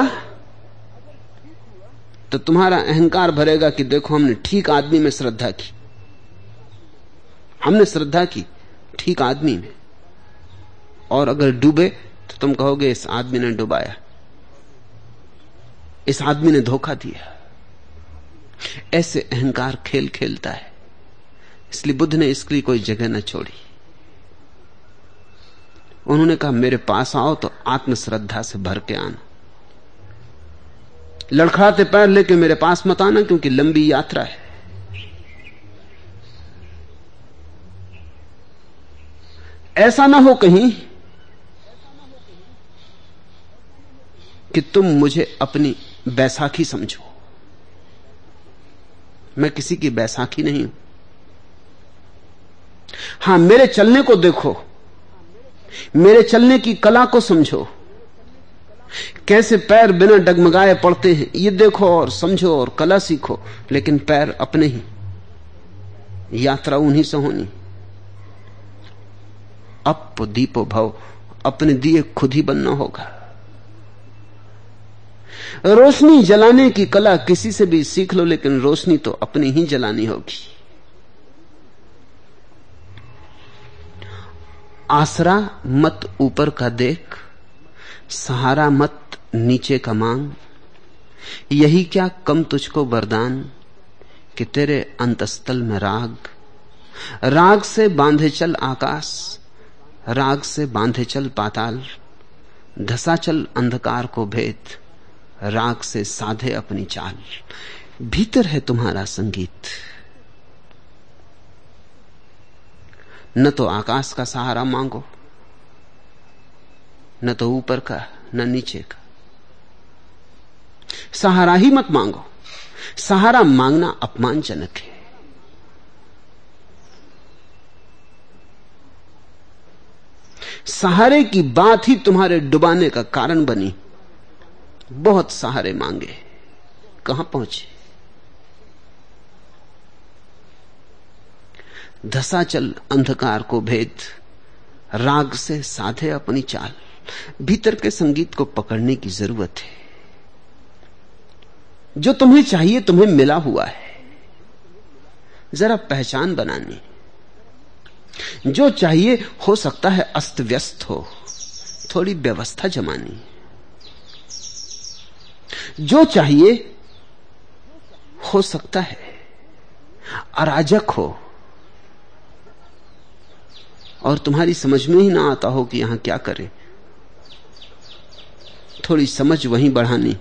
तो तुम्हारा अहंकार भरेगा कि देखो हमने ठीक आदमी में श्रद्धा की, हमने श्रद्धा की ठीक आदमी में। और अगर डूबे तो तुम कहोगे इस आदमी ने डुबाया, इस आदमी ने धोखा दिया। ऐसे अहंकार खेल खेलता है। इसलिए बुद्ध ने इसके लिए कोई जगह न छोड़ी। उन्होंने कहा मेरे पास आओ तो आत्मश्रद्धा से भर के आना, लड़खड़ाते पैर लेके मेरे पास मत आना, क्योंकि लंबी यात्रा है। ऐसा ना हो कहीं कि तुम मुझे अपनी बैसाखी समझो। मैं किसी की बैसाखी नहीं हूं। हां, मेरे चलने को देखो, मेरे चलने की कला को समझो, कैसे पैर बिना डगमगाए पड़ते हैं ये देखो और समझो और कला सीखो, लेकिन पैर अपने ही, यात्रा उन्हीं से होनी। अप दीपो भव, अपने दिए खुद ही बनना होगा। रोशनी जलाने की कला किसी से भी सीख लो, लेकिन रोशनी तो अपनी ही जलानी होगी। आसरा मत ऊपर का देख, सहारा मत नीचे का मांग। यही क्या कम तुझको वरदान कि तेरे अंतस्तल में राग। राग से बांधे चल आकाश, राग से बांधे चल पाताल। धसा चल अंधकार को भेद, राग से साधे अपनी चाल। भीतर है तुम्हारा संगीत। न तो आकाश का सहारा मांगो, न तो ऊपर का, न नीचे का। सहारा ही मत मांगो। सहारा मांगना अपमानजनक है। सहारे की बात ही तुम्हारे डुबाने का कारण बनी। बहुत सहारे मांगे, कहां पहुंचे? धसा चल अंधकार को भेद, राग से साधे अपनी चाल। भीतर के संगीत को पकड़ने की जरूरत है। जो तुम्हें चाहिए तुम्हें मिला हुआ है, जरा पहचान बनानी। जो चाहिए हो सकता है अस्त व्यस्त हो, थोड़ी व्यवस्था जमानी। जो चाहिए हो सकता है अराजक हो, और तुम्हारी समझ में ही ना आता हो कि यहां क्या करें। थोड़ी समझ वहीं बढ़ानी।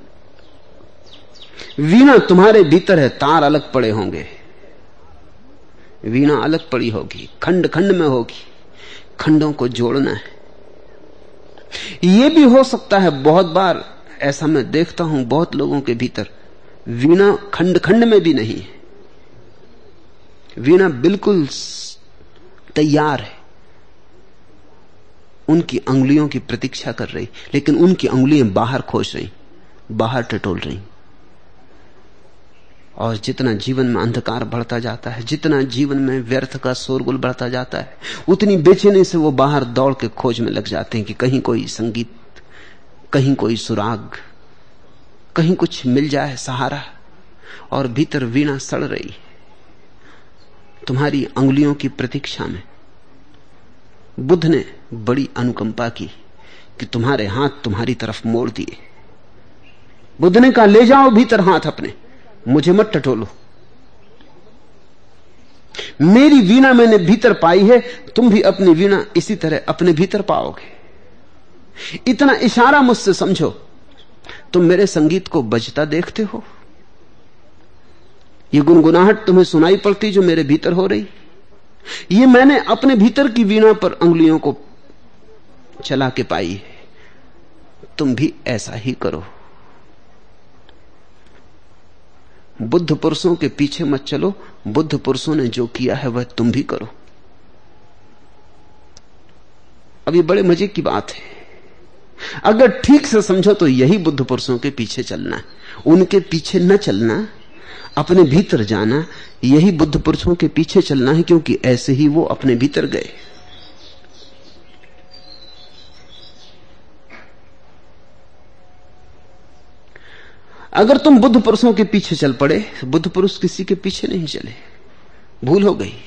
वीणा तुम्हारे भीतर है, तार अलग पड़े होंगे। वीणा अलग पड़ी होगी, खंड खंड में होगी, खंडों को जोड़ना है। यह भी हो सकता है, बहुत बार ऐसा मैं देखता हूं, बहुत लोगों के भीतर वीणा खंड खंड में भी नहीं है। वीणा बिल्कुल तैयार है, उनकी अंगुलियों की प्रतीक्षा कर रही, लेकिन उनकी अंगुलियां बाहर खोज रही, बाहर टटोल रही। और जितना जीवन में अंधकार बढ़ता जाता है, जितना जीवन में व्यर्थ का शोरगुल बढ़ता जाता है, उतनी बेचैनी से वो बाहर दौड़ के खोज में लग जाते हैं कि कहीं कोई संगीत, कहीं कोई सुराग, कहीं कुछ मिल जाए सहारा। और भीतर वीणा सड़ रही तुम्हारी अंगुलियों की प्रतीक्षा में। बुद्ध ने बड़ी अनुकंपा की कि तुम्हारे हाथ तुम्हारी तरफ मोड़ दिए। बुद्ध ने कहा, ले जाओ भीतर हाथ अपने, मुझे मत टटोलो। मेरी वीणा मैंने भीतर पाई है, तुम भी अपनी वीणा इसी तरह अपने भीतर पाओगे। इतना इशारा मुझसे समझो। तुम मेरे संगीत को बजता देखते हो, ये गुनगुनाहट तुम्हें सुनाई पड़ती जो मेरे भीतर हो रही, ये मैंने अपने भीतर की वीणा पर अंगुलियों को चला के पाई है। तुम भी ऐसा ही करो। बुद्ध पुरुषों के पीछे मत चलो, बुद्ध पुरुषों ने जो किया है वह तुम भी करो। अब ये बड़े मजे की बात है। अगर ठीक से समझो तो यही बुद्ध पुरुषों के पीछे चलना है, उनके पीछे न चलना, अपने भीतर जाना, यही बुद्ध पुरुषों के पीछे चलना है, क्योंकि ऐसे ही वो अपने भीतर गए। अगर तुम बुद्ध पुरुषों के पीछे चल पड़े, बुद्ध पुरुष किसी के पीछे नहीं चले, भूल हो गई।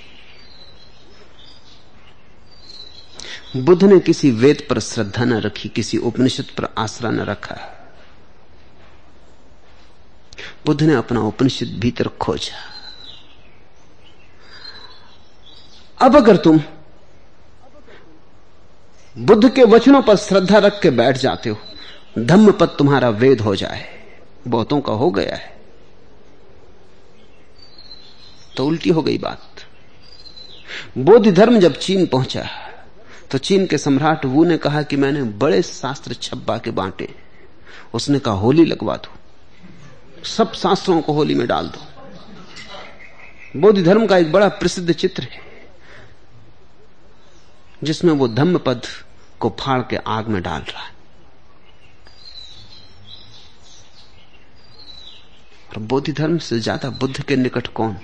बुद्ध ने किसी वेद पर श्रद्धा न रखी, किसी उपनिषद पर आसरा न रखा। बुद्ध ने अपना उपनिषद भीतर खोजा। अब अगर तुम बुद्ध के वचनों पर श्रद्धा रख के बैठ जाते हो, धम्मपद तुम्हारा वेद हो जाए, बहुतों का हो गया है, तो उल्टी हो गई बात। बौद्ध धर्म जब चीन पहुंचा तो चीन के सम्राट वू ने कहा कि मैंने बड़े शास्त्र छप्पा के बांटे। उसने कहा होली लगवा दो, सब शास्त्रों को होली में डाल दो। बौद्ध धर्म का एक बड़ा प्रसिद्ध चित्र है जिसमें वो धम्मपद को फाड़ के आग में डाल रहा है। और बौद्ध धर्म से ज्यादा बुद्ध के निकट कौन?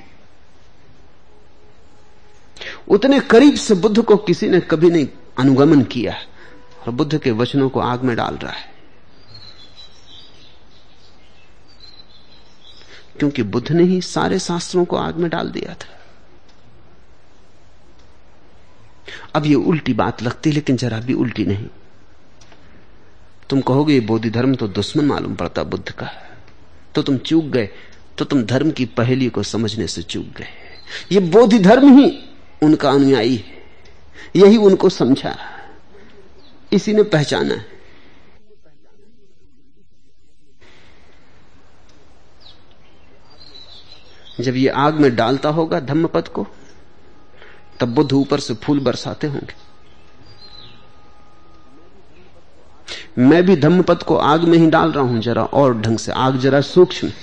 उतने करीब से बुद्ध को किसी ने कभी नहीं अनुगमन किया, और बुद्ध के वचनों को आग में डाल रहा है, क्योंकि बुद्ध ने ही सारे शास्त्रों को आग में डाल दिया था। अब ये उल्टी बात लगती, लेकिन जरा भी उल्टी नहीं। तुम कहोगे ये बौद्ध धर्म तो दुश्मन मालूम पड़ता बुद्ध का, तो तुम चूक गए, तो तुम धर्म की पहेली को समझने से चूक गए। ये बौद्ध धर्म ही उनका अनुयायी है, यही उनको समझा, इसी ने पहचाना है। जब ये आग में डालता होगा धम्मपद को, तब बुद्ध ऊपर से फूल बरसाते होंगे। मैं भी धम्मपद को आग में ही डाल रहा हूं, जरा और ढंग से, आग जरा सूक्ष्म।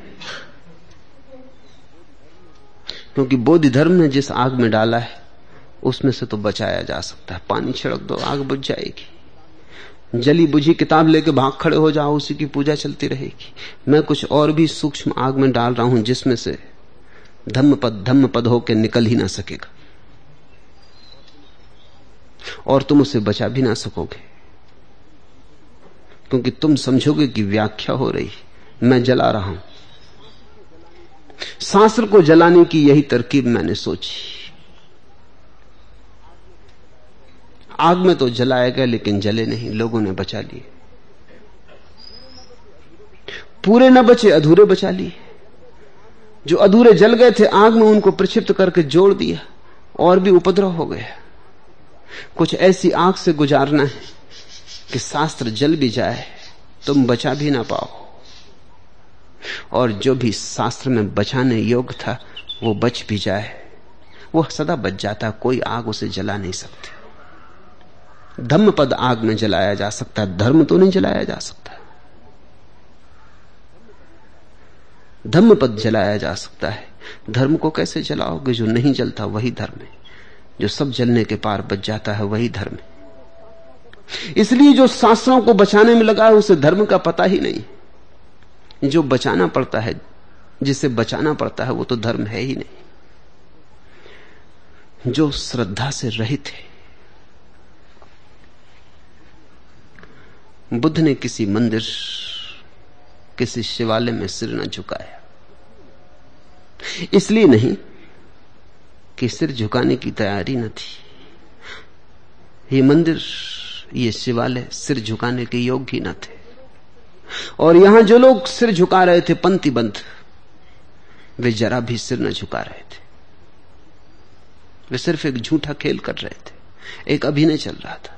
क्योंकि बौद्ध धर्म ने जिस आग में डाला है उसमें से तो बचाया जा सकता है। पानी छिड़क दो, आग बुझ जाएगी। जली बुझी किताब लेके भाग खड़े हो जाओ, उसी की पूजा चलती रहेगी। मैं कुछ और भी सूक्ष्म आग में डाल रहा हूं, जिसमें से धम्मपद होकर निकल ही ना सकेगा, और तुम उसे बचा भी ना सकोगे, क्योंकि तुम समझोगे कि व्याख्या हो रही, मैं जला रहा हूं। शास्त्र को जलाने की यही तरकीब मैंने सोची। आग में तो जलाया गया, लेकिन जले नहीं, लोगों ने बचा लिए। पूरे न बचे, अधूरे बचा लिए। जो अधूरे जल गए थे आग में, उनको प्रक्षिप्त करके जोड़ दिया, और भी उपद्रव हो गया। कुछ ऐसी आग से गुजारना है कि शास्त्र जल भी जाए, तुम बचा भी ना पाओ, और जो भी शास्त्र में बचाने योग्य था वो बच भी जाए, वो सदा बच जाता, कोई आग उसे जला नहीं सकती। धम्मपद आग में जलाया जा सकता है, धर्म तो नहीं जलाया जा सकता। धम्मपद जलाया जा सकता है, धर्म को कैसे जलाओगे? जो नहीं जलता वही धर्म है, जो सब जलने के पार बच जाता है वही धर्म है। इसलिए जो शास्त्रों को बचाने में लगा है उसे धर्म का पता ही नहीं। जो बचाना पड़ता है, जिसे बचाना पड़ता है, वो तो धर्म है ही नहीं। जो श्रद्धा से रहित है, बुद्ध ने किसी मंदिर, किसी शिवालय में सिर न झुकाया। इसलिए नहीं कि सिर झुकाने की तैयारी न थी। ये मंदिर, ये शिवालय सिर झुकाने के योग्य ही न थे। और यहां जो लोग सिर झुका रहे थे पंक्तिबद्ध, वे जरा भी सिर न झुका रहे थे। वे सिर्फ एक झूठा खेल कर रहे थे, एक अभिनय चल रहा था।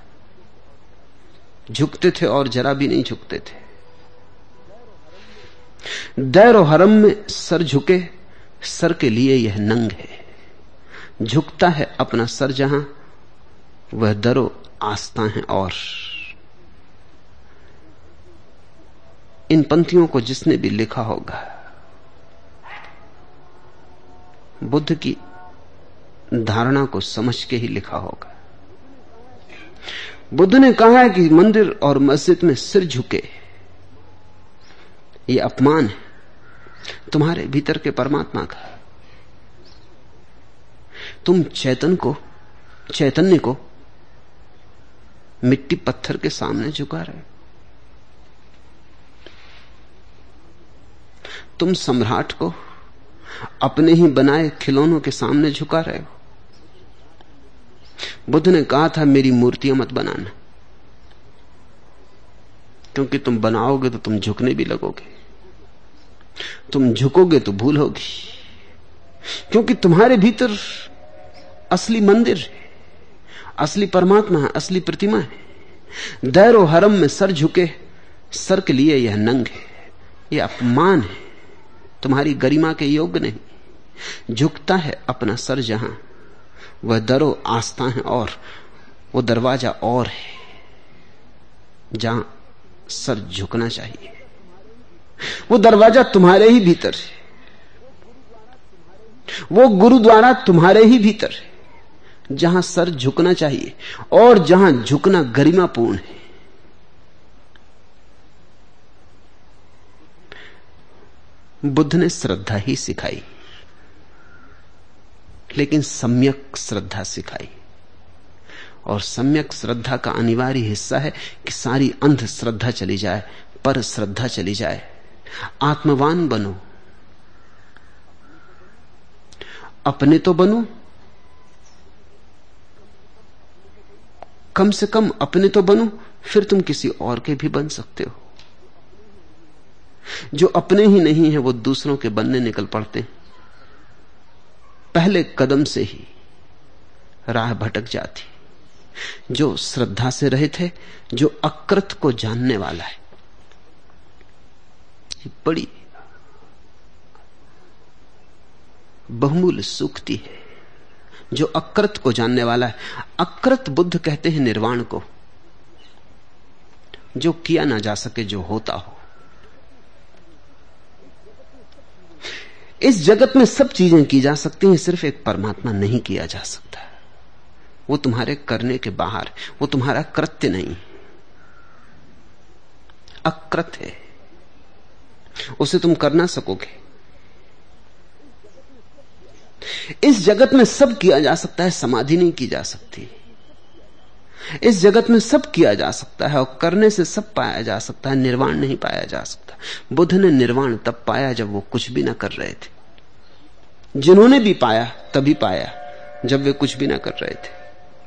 झुकते थे और जरा भी नहीं झुकते थे। दैर और हरम में सर झुके, सर के लिए यह नंग है। झुकता है अपना सर जहां, वह दरो आस्था है। और इन पंक्तियों को जिसने भी लिखा होगा, बुद्ध की धारणा को समझ के ही लिखा होगा। बुद्ध ने कहा है कि मंदिर और मस्जिद में सिर झुके, यह अपमान है तुम्हारे भीतर के परमात्मा का। तुम चैतन्य को मिट्टी पत्थर के सामने झुका रहे हो। तुम सम्राट को अपने ही बनाए खिलौनों के सामने झुका रहे हो। बुद्ध ने कहा था मेरी मूर्तियां मत बनाना, क्योंकि तुम बनाओगे तो तुम झुकने भी लगोगे, तुम झुकोगे तो भूल होगी, क्योंकि तुम्हारे भीतर असली मंदिर है, असली परमात्मा है, असली प्रतिमा है। दैरो हरम में सर झुके, सर के लिए यह नंग है, यह अपमान है, तुम्हारी गरिमा के योग्य नहीं। झुकता है अपना सर जहां, वह दरो आस्था है, और वो दरवाजा और है जहां सर झुकना चाहिए। वो दरवाजा तुम्हारे ही भीतर है, वो गुरुद्वारा तुम्हारे ही भीतर है, जहां सर झुकना चाहिए और जहां झुकना गरिमापूर्ण है। बुद्ध ने श्रद्धा ही सिखाई, लेकिन सम्यक श्रद्धा सिखाई। और सम्यक श्रद्धा का अनिवार्य हिस्सा है कि सारी अंध श्रद्धा चली जाए, पर श्रद्धा चली जाए। आत्मवान बनो, अपने तो बनो, कम से कम अपने तो बनो, फिर तुम किसी और के भी बन सकते हो। जो अपने ही नहीं है वो दूसरों के बनने निकल पड़ते हैं, पहले कदम से ही राह भटक जाती। जो श्रद्धा से रहित है, जो अकृत को जानने वाला है, बड़ी बहुमूल्य सूक्ति है। जो अकृत को जानने वाला है, अकृत बुद्ध कहते हैं निर्वाण को, जो किया ना जा सके, जो होता हो। इस जगत में सब चीजें की जा सकती हैं, सिर्फ एक परमात्मा नहीं किया जा सकता। वो तुम्हारे करने के बाहर, वो तुम्हारा कृत्य नहीं, अकृत है, उसे तुम कर ना सकोगे। इस जगत में सब किया जा सकता है, समाधि नहीं की जा सकती। इस जगत में सब किया जा सकता है और करने से सब पाया जा सकता है, निर्वाण नहीं पाया जा सकता। बुद्ध ने निर्वाण तब पाया जब वो कुछ भी ना कर रहे थे। जिन्होंने भी पाया तभी पाया जब वे कुछ भी ना कर रहे थे।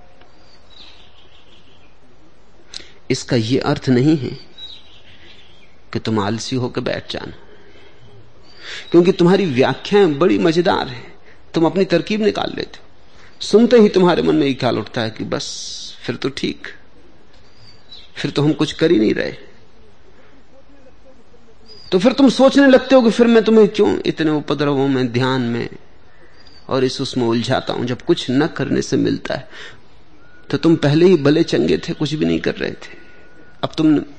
इसका यह अर्थ नहीं है कि तुम आलसी होकर बैठ जाना, क्योंकि तुम्हारी व्याख्याएं बड़ी मजेदार हैं। तुम अपनी तरकीब निकाल लेते हो, सुनते ही तुम्हारे मन में ये ख्याल उठता है कि बस फिर तो ठीक, फिर तो हम कुछ कर ही नहीं रहे। तो फिर तुम सोचने लगते हो कि फिर मैं तुम्हें क्यों इतने उपद्रवों में, ध्यान में और इस उसमें उलझाता हूं, जब कुछ न करने से मिलता है। तो तुम पहले ही भले चंगे थे, कुछ भी नहीं कर रहे थे, अब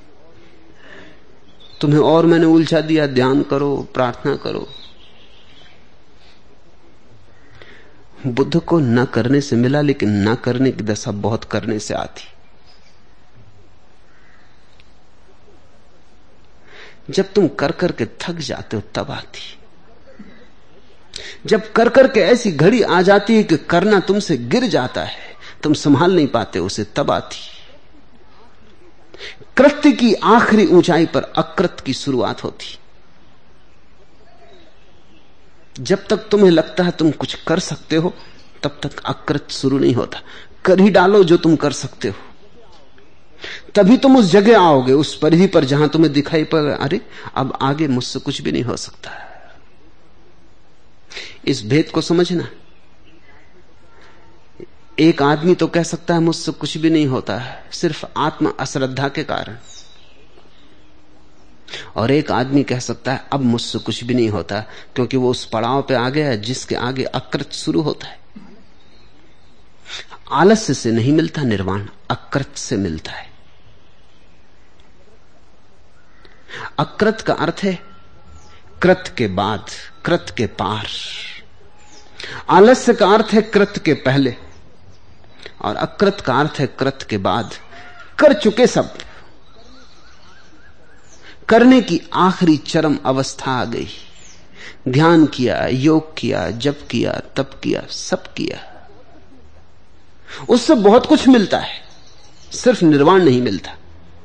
तुम्हें और मैंने उलझा दिया। ध्यान करो, प्रार्थना करो। बुद्ध को न करने से मिला, लेकिन न करने की दशा बहुत करने से आती। जब तुम कर करके थक जाते हो तब आती। जब कर करके ऐसी घड़ी आ जाती है कि करना तुमसे गिर जाता है, तुम संभाल नहीं पाते उसे, तब आती। कृत्य की आखिरी ऊंचाई पर अकृत की शुरुआत होती। जब तक तुम्हें लगता है तुम कुछ कर सकते हो, तब तक अकृत शुरू नहीं होता। कर ही डालो जो तुम कर सकते हो, तभी तुम उस जगह आओगे, उस परिधि पर जहां तुम्हें दिखाई पड़े, अरे अब आगे मुझसे कुछ भी नहीं हो सकता। इस भेद को समझना। एक आदमी तो कह सकता है मुझसे कुछ भी नहीं होता है, सिर्फ आत्म अश्रद्धा के कारण, और एक आदमी कह सकता है अब मुझसे कुछ भी नहीं होता, क्योंकि वो उस पड़ाव पे आ गया है जिसके आगे अकृत शुरू होता है। आलस्य से नहीं मिलता निर्वाण, अकृत से मिलता है। अकृत का अर्थ है कृत के बाद, कृत के पार। आलस्य का अर्थ है कृत के पहले, और अकृत का अर्थ है कृत के बाद। कर चुके सब, करने की आखिरी चरम अवस्था आ गई। ध्यान किया, योग किया, जप किया, तप किया, सब किया, उससे बहुत कुछ मिलता है, सिर्फ निर्वाण नहीं मिलता।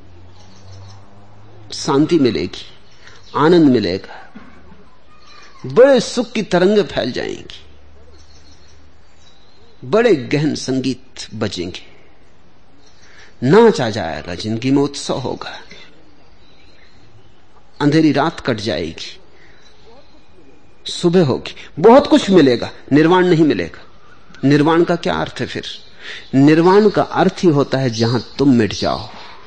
शांति मिलेगी, आनंद मिलेगा, बड़े सुख की तरंगें फैल जाएंगी, बड़े गहन संगीत बजेंगे, नाच आ जाएगा, जिंदगी में उत्सव होगा, अंधेरी रात कट जाएगी, सुबह होगी, बहुत कुछ मिलेगा। निर्वाण नहीं मिलेगा। निर्वाण का क्या अर्थ है फिर? निर्वाण का अर्थ ही होता है जहां तुम मिट जाओ।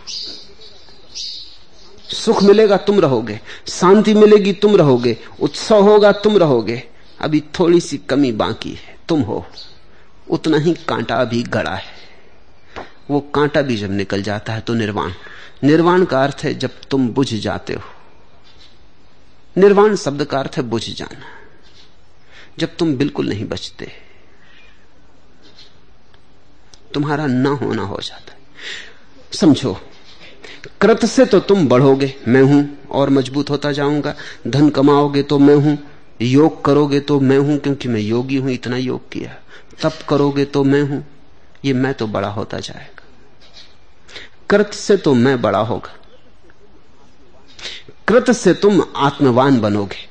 सुख मिलेगा, तुम रहोगे, शांति मिलेगी, तुम रहोगे, उत्सव होगा, तुम रहोगे। अभी थोड़ी सी कमी बाकी है, तुम हो, उतना ही कांटा अभी गड़ा है। वो कांटा भी जब निकल जाता है तो निर्वाण। निर्वाण का अर्थ है जब तुम बुझ जाते हो। निर्वाण शब्द का अर्थ है बुझ जाना, जब तुम बिल्कुल नहीं बचते, तुम्हारा न होना हो जाता है। समझो, कृत से तो तुम बढ़ोगे, मैं हूं, और मजबूत होता जाऊंगा। धन कमाओगे तो मैं हूं, योग करोगे तो मैं हूं, क्योंकि मैं योगी हूं, इतना योग किया। तप करोगे तो मैं हूं, ये मैं तो बड़ा होता जाएगा। कृत से तो मैं बड़ा होगा, कृत से तुम आत्मवान बनोगे।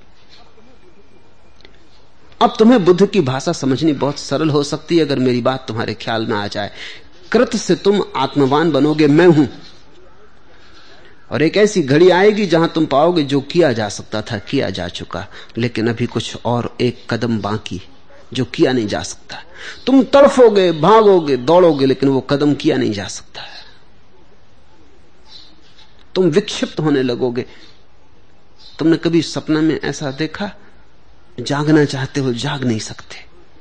अब तुम्हें बुद्ध की भाषा समझनी बहुत सरल हो सकती है अगर मेरी बात तुम्हारे ख्याल में आ जाए। कृत से तुम आत्मवान बनोगे, मैं हूं, और एक ऐसी घड़ी आएगी जहां तुम पाओगे जो किया जा सकता था किया जा चुका, लेकिन अभी कुछ और एक कदम बाकी जो किया नहीं जा सकता। तुम तड़फोगे, भागोगे, दौड़ोगे, लेकिन वो कदम किया नहीं जा सकता। तुम विक्षिप्त होने लगोगे। तुमने कभी सपना में ऐसा देखा? जागना चाहते हो, जाग नहीं सकते,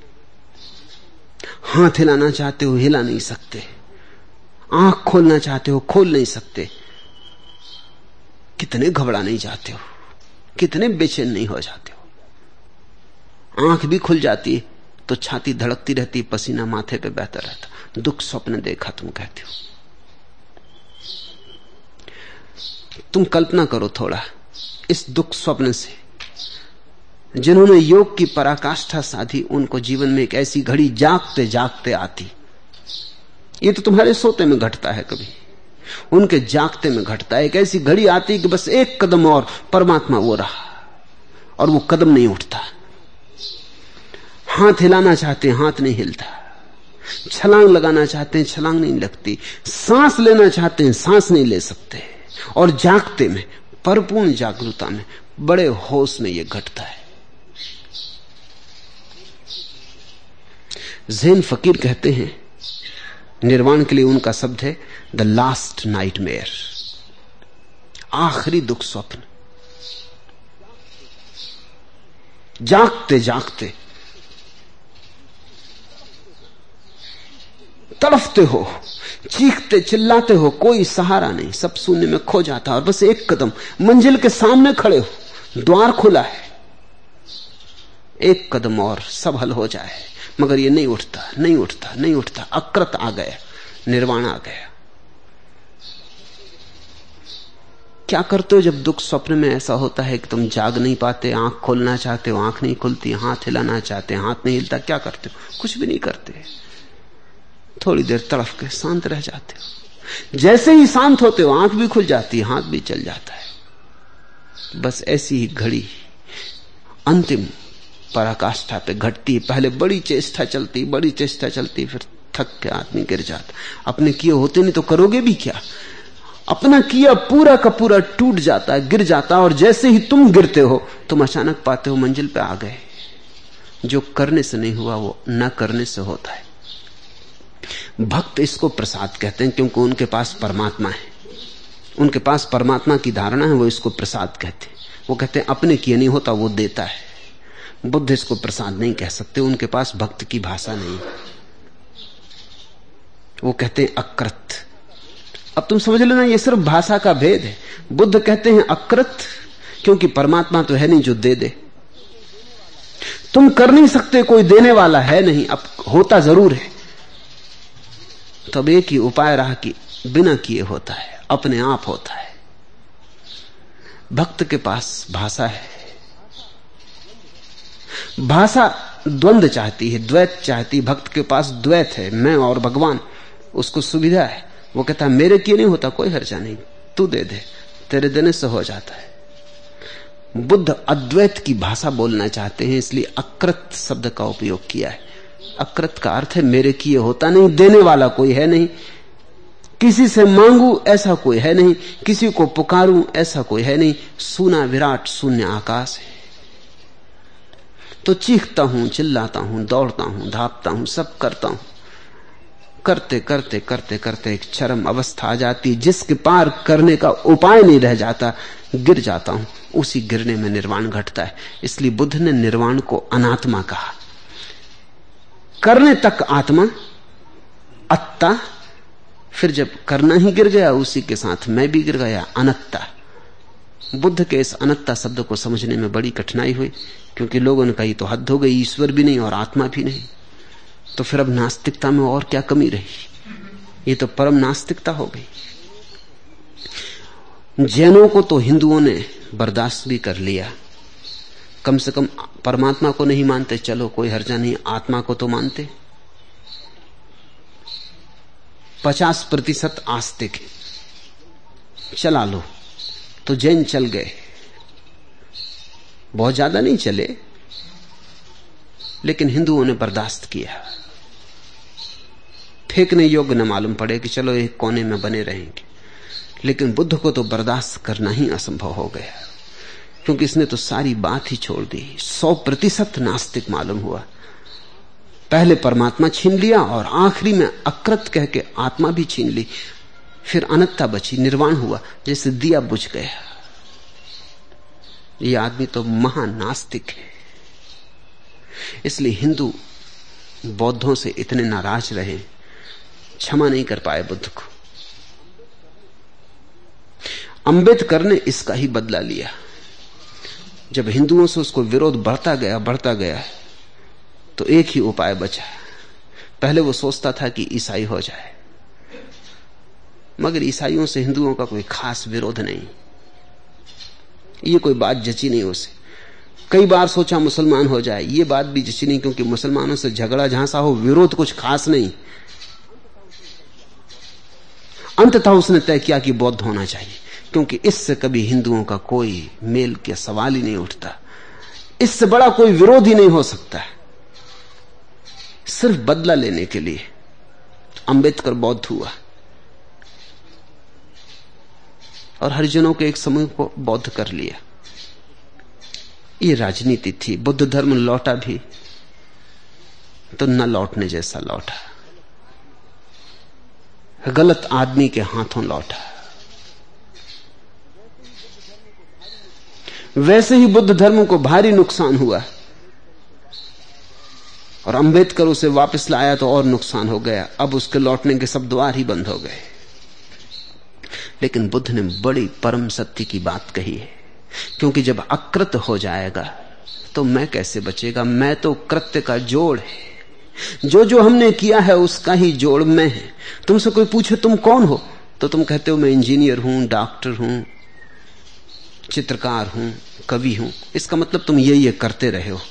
हाथ हिलाना चाहते हो, हिला नहीं सकते, आंख खोलना चाहते हो, खोल नहीं सकते। कितने घबरा नहीं जाते हो, कितने बेचैन नहीं हो जाते हो। आंख भी खुल जाती है तो छाती धड़कती रहती, पसीना माथे पे बहता रहता। दुख स्वप्न देखा तुम कहते हो। तुम कल्पना करो थोड़ा इस दुख स्वप्न से। जिन्होंने योग की पराकाष्ठा साधी, उनको जीवन में एक ऐसी घड़ी जागते जागते आती। ये तो तुम्हारे सोते में घटता है, कभी उनके जागते में घटता है। एक ऐसी घड़ी आती कि बस एक कदम और परमात्मा वो रहा, और वो कदम नहीं उठता। हाथ हिलाना चाहते हैं, हाथ नहीं हिलता। छलांग लगाना चाहते हैं, छलांग नहीं लगती। सांस लेना चाहते हैं, सांस नहीं ले सकते। और जागते में, परिपूर्ण जागरूकता में, बड़े होश में यह घटता है। ज़ैन फकीर कहते हैं, निर्वाण के लिए उनका शब्द है द लास्ट नाइटमेयर, आखिरी दुख स्वप्न। जागते जागते तड़फते हो, चीखते चिल्लाते हो, कोई सहारा नहीं, सब शून्य में खो जाता है। और बस एक कदम, मंजिल के सामने खड़े हो, द्वार खुला है, एक कदम और सब हल हो जाए। मगर ये नहीं उठता, नहीं उठता, नहीं उठता। अकृत आ गया, निर्वाण आ गया। क्या करते हो जब दुख स्वप्न में ऐसा होता है कि तुम जाग नहीं पाते, आंख खोलना चाहते हो, आंख नहीं खुलती, हाथ हिलाना चाहते, हाथ नहीं हिलता? क्या करते हो? कुछ भी नहीं करते, थोड़ी देर तड़फ के शांत रह जाते हो। जैसे ही शांत होते हो, आंख भी खुल जाती है, हाथ भी चल जाता है। बस ऐसी ही घड़ी अंतिम पराकाष्ठा पे घटती। पहले बड़ी चेष्टा चलती, बड़ी चेष्टा चलती, फिर थक के आदमी गिर जाता। अपने किए होते नहीं तो करोगे भी क्या? अपना किया पूरा का पूरा टूट जाता है, गिर जाता। और जैसे ही तुम गिरते हो, तुम अचानक पाते हो मंजिल पे आ गए। जो करने से नहीं हुआ वो न करने से होता है। भक्त इसको प्रसाद कहते हैं, क्योंकि उनके पास परमात्मा है, उनके पास परमात्मा की धारणा है, वो इसको प्रसाद कहते हैं। वो कहते हैं अपने किए नहीं होता, वो देता है। बुद्ध इसको प्रसाद नहीं कह सकते, उनके पास भक्त की भाषा नहीं। वो कहते हैं अकृत। अब तुम समझ लेना, ये सिर्फ भाषा का भेद है। बुद्ध कहते हैं अकृत क्योंकि परमात्मा तो है नहीं जो दे दे। तुम कर नहीं सकते, कोई देने वाला है नहीं, अब होता जरूर है। तब एक ही उपाय रहा कि बिना किए होता है, अपने आप होता है। भक्त के पास भाषा है। भाषा द्वंद्व चाहती है, द्वैत चाहती। भक्त के पास द्वैत है, मैं और भगवान। उसको सुविधा है, वो कहता है मेरे किए नहीं होता, कोई हर्जा नहीं, तू दे दे, तेरे देने से हो जाता है। बुद्ध अद्वैत की भाषा बोलना चाहते हैं, इसलिए अकृत शब्द का उपयोग किया है। अकृत का अर्थ है मेरे किए होता नहीं, देने वाला कोई है नहीं, किसी से मांगू ऐसा कोई है नहीं, किसी को पुकारूं ऐसा कोई है नहीं। सूना विराट शून्य आकाश है। तो चीखता हूं, चिल्लाता हूं, दौड़ता हूं, धापता हूं, सब करता हूं। करते करते करते करते एक चरम अवस्था आ जाती है जिसके पार करने का उपाय नहीं रह जाता, गिर जाता हूं। उसी गिरने में निर्वाण घटता है। इसलिए बुद्ध ने निर्वाण को अनात्मा कहा। करने तक आत्मा, अत्ता, फिर जब करना ही गिर गया, उसी के साथ मैं भी गिर गया, अनत्ता। बुद्ध के इस अनत्ता शब्द को समझने में बड़ी कठिनाई हुई, क्योंकि लोगों ने कहा ये तो हद हो गई, ईश्वर भी नहीं और आत्मा भी नहीं। तो फिर अब नास्तिकता में और क्या कमी रही? ये तो परम नास्तिकता हो गई। जैनों को तो हिंदुओं ने बर्दाश्त भी कर लिया, कम से कम परमात्मा को नहीं मानते, चलो कोई हर्जा नहीं, आत्मा को तो मानते। 50% आस्तिक चला लो, तो जैन चल गए। बहुत ज्यादा नहीं चले, लेकिन हिंदुओं ने बर्दाश्त किया। फेंकने योग्य न मालूम पड़े कि चलो एक कोने में बने रहेंगे, लेकिन बुद्ध को तो बर्दाश्त करना ही असंभव हो गया, क्योंकि इसने तो सारी बात ही छोड़ दी। 100% नास्तिक मालूम हुआ। पहले परमात्मा छीन लिया और आखिरी में अकृत कह के आत्मा भी छीन ली। फिर अनत्ता बची, निर्वाण हुआ, जैसे दिया बुझ गया। ये आदमी तो महानास्तिक है। इसलिए हिंदू बौद्धों से इतने नाराज रहे, क्षमा नहीं कर पाए बुद्ध को। अंबेडकर ने इसका ही बदला लिया। जब हिंदुओं से उसको विरोध बढ़ता गया, तो एक ही उपाय बचा। पहले वो सोचता था कि ईसाई हो जाए, मगर ईसाइयों से हिंदुओं का कोई खास विरोध नहीं, ये कोई बात जची नहीं उसे। कई बार सोचा मुसलमान हो जाए, ये बात भी जची नहीं, क्योंकि मुसलमानों से झगड़ा जहां सा हो, विरोध कुछ खास नहीं। अंततः उसने तय किया कि बौद्ध होना चाहिए, क्योंकि इससे कभी हिंदुओं का कोई मेल के सवाल ही नहीं उठता, इससे बड़ा कोई विरोध ही नहीं हो सकता। सिर्फ बदला लेने के लिए अंबेडकर बौद्ध हुआ और हरिजनों के एक समूह को बौद्ध कर लिया। ये राजनीति थी। बुद्ध धर्म लौटा भी तो न लौटने जैसा लौटा, गलत आदमी के हाथों लौटा। वैसे ही बुद्ध धर्म को भारी नुकसान हुआ और अंबेडकर उसे वापस लाया तो और नुकसान हो गया। अब उसके लौटने के सब द्वार ही बंद हो गए। लेकिन बुद्ध ने बड़ी परम सत्य की बात कही है, क्योंकि जब अकृत हो जाएगा तो मैं कैसे बचेगा? मैं तो कृत्य का जोड़ है, जो जो हमने किया है उसका ही जोड़ मैं है। तुमसे कोई पूछे तुम कौन हो, तो तुम कहते हो मैं इंजीनियर हूं, डॉक्टर हूं, चित्रकार हूं, कवि हूं। इसका मतलब तुम ये करते रहे हो।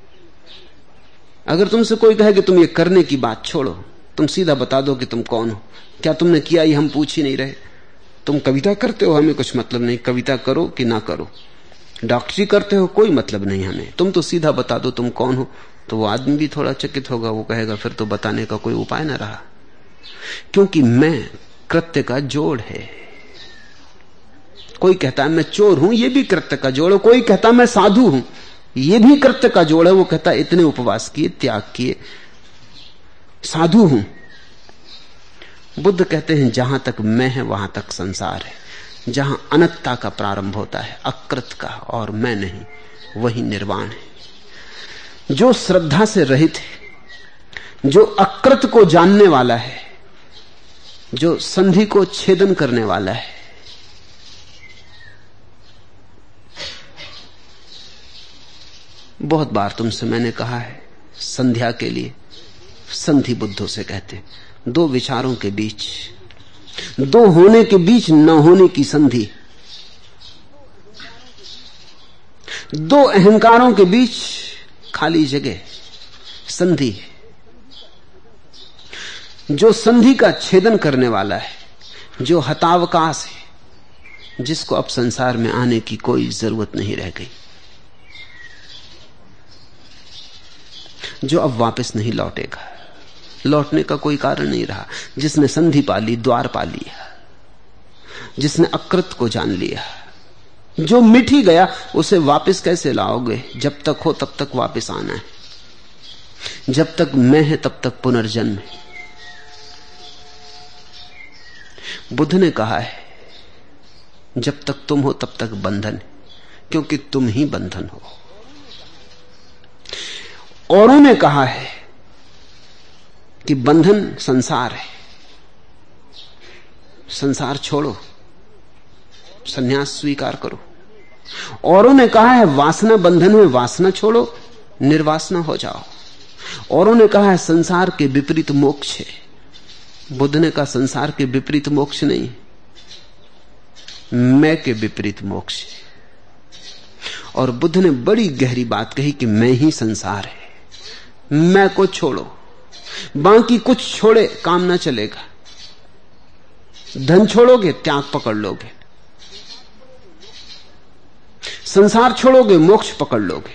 अगर तुमसे कोई कहे कि तुम ये करने की बात छोड़ो, तुम सीधा बता दो कि तुम कौन हो। क्या तुमने किया ये हम पूछ ही नहीं रहे। तुम कविता करते हो, हमें कुछ मतलब नहीं, कविता करो कि ना करो। डॉक्टरी करते हो, कोई मतलब नहीं हमें, तुम तो सीधा बता दो तुम कौन हो। तो वो आदमी भी थोड़ा चकित होगा, वो कहेगा फिर तो बताने का कोई उपाय ना रहा, क्योंकि मैं कृत्य का जोड़ है। कोई कहता है मैं चोर हूं, ये भी कृत्य का जोड़ है। कोई कहता मैं साधु हूं, ये भी कृत्य का जोड़ है। वो कहता इतने उपवास किए, त्याग किए, साधु हूं। बुद्ध कहते हैं जहां तक मैं है वहां तक संसार है। जहां अनंतता का प्रारंभ होता है, अकृत का और मैं नहीं, वही निर्वाण है। जो श्रद्धा से रहित है, जो अकृत को जानने वाला है, जो संधि को छेदन करने वाला है, बहुत बार तुमसे मैंने कहा है, संध्या के लिए संधि बुद्धों से कहते हैं। दो विचारों के बीच, दो होने के बीच न होने की संधि, दो अहंकारों के बीच खाली जगह, संधि। जो संधि का छेदन करने वाला है, जो हतावकाश है, जिसको अब संसार में आने की कोई जरूरत नहीं रह गई, जो अब वापस नहीं लौटेगा, लौटने का कोई कारण नहीं रहा। जिसने संधि पा ली, द्वार पा लिया, जिसने अकृत को जान लिया, जो मिट ही गया, उसे वापस कैसे लाओगे? जब तक हो तब तक वापस आना है। जब तक मैं है तब तक पुनर्जन्म है। बुद्ध ने कहा है जब तक तुम हो तब तक बंधन है, क्योंकि तुम ही बंधन हो। औरों ने कहा है कि बंधन संसार है, संसार छोड़ो, संन्यास स्वीकार करो। औरों ने कहा है वासना बंधन है, वासना छोड़ो, निर्वासना हो जाओ। औरों ने कहा है संसार के विपरीत मोक्ष है। बुद्ध ने कहा संसार के विपरीत मोक्ष नहीं, मैं के विपरीत मोक्ष है। और बुद्ध ने बड़ी गहरी बात कही कि मैं ही संसार है। मैं को छोड़ो, बाकी कुछ छोड़े काम ना चलेगा। धन छोड़ोगे त्याग पकड़ लोगे, संसार छोड़ोगे मोक्ष पकड़ लोगे,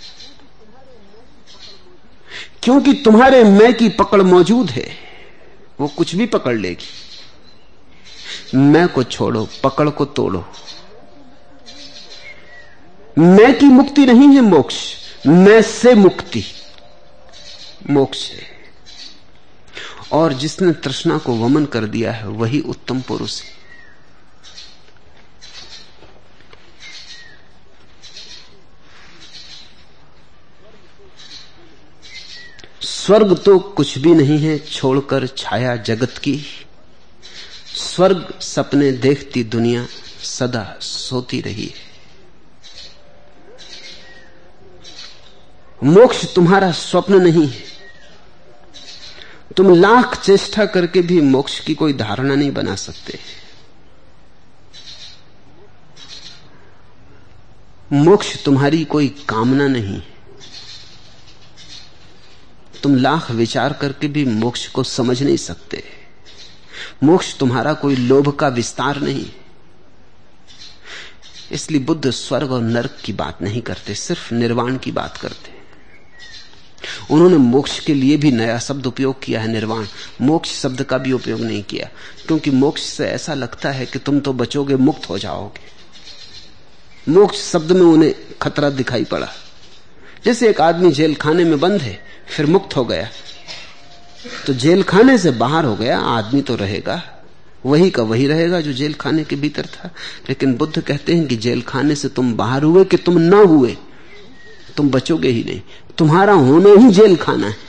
क्योंकि तुम्हारे मैं की पकड़ मौजूद है, वो कुछ भी पकड़ लेगी। मैं को छोड़ो, पकड़ को तोड़ो। मैं की मुक्ति नहीं है मोक्ष, मैं से मुक्ति मोक्ष है। और जिसने तृष्णा को वमन कर दिया है वही उत्तम पुरुष है। स्वर्ग तो कुछ भी नहीं है छोड़कर छाया जगत की। स्वर्ग सपने देखती दुनिया सदा सोती रही है। मोक्ष तुम्हारा स्वप्न नहीं है। तुम लाख चेष्टा करके भी मोक्ष की कोई धारणा नहीं बना सकते। मोक्ष तुम्हारी कोई कामना नहीं। तुम लाख विचार करके भी मोक्ष को समझ नहीं सकते। मोक्ष तुम्हारा कोई लोभ का विस्तार नहीं। इसलिए बुद्ध स्वर्ग और नरक की बात नहीं करते, सिर्फ निर्वाण की बात करते। उन्होंने मोक्ष के लिए भी नया शब्द उपयोग किया है, निर्वाण। मोक्ष शब्द का भी उपयोग नहीं किया, क्योंकि मोक्ष से ऐसा लगता है कि तुम तो बचोगे, मुक्त हो जाओगे। मोक्ष शब्द में उन्हें खतरा दिखाई पड़ा। जैसे एक आदमी जेल खाने में बंद है, फिर मुक्त हो गया, तो जेल खाने से बाहर हो गया, आदमी तो रहेगा, वही का वही रहेगा जो जेल खाने के भीतर था। लेकिन बुद्ध कहते हैं कि जेल खाने से तुम बाहर हुए कि तुम ना हुए, तुम बचोगे ही नहीं। तुम्हारा होना ही जेल खाना है।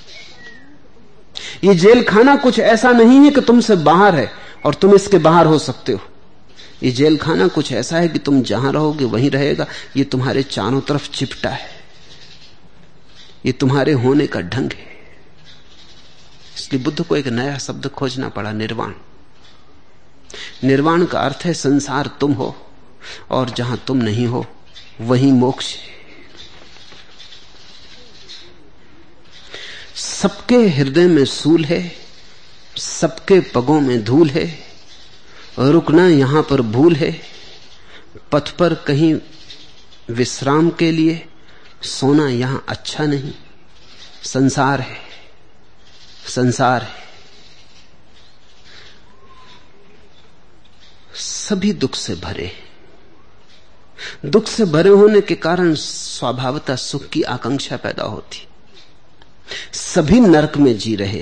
ये जेल खाना कुछ ऐसा नहीं है कि तुमसे बाहर है और तुम इसके बाहर हो सकते हो। ये जेल खाना कुछ ऐसा है कि तुम जहां रहोगे वहीं रहेगा। ये तुम्हारे चारों तरफ चिपटा है। ये तुम्हारे होने का ढंग है। इसलिए बुद्ध को एक नया शब्द खोजना पड़ा, निर्वाण। निर्वाण का अर्थ है संसार तुम हो और जहां तुम नहीं हो वहीं मोक्ष है। सबके हृदय में सूल है, सबके पगों में धूल है, रुकना यहां पर भूल है, पथ पर कहीं विश्राम के लिए सोना यहां अच्छा नहीं। संसार है, संसार है। सभी दुख से भरे। दुख से भरे होने के कारण स्वभावतः सुख की आकांक्षा पैदा होती। सभी नरक में जी रहे।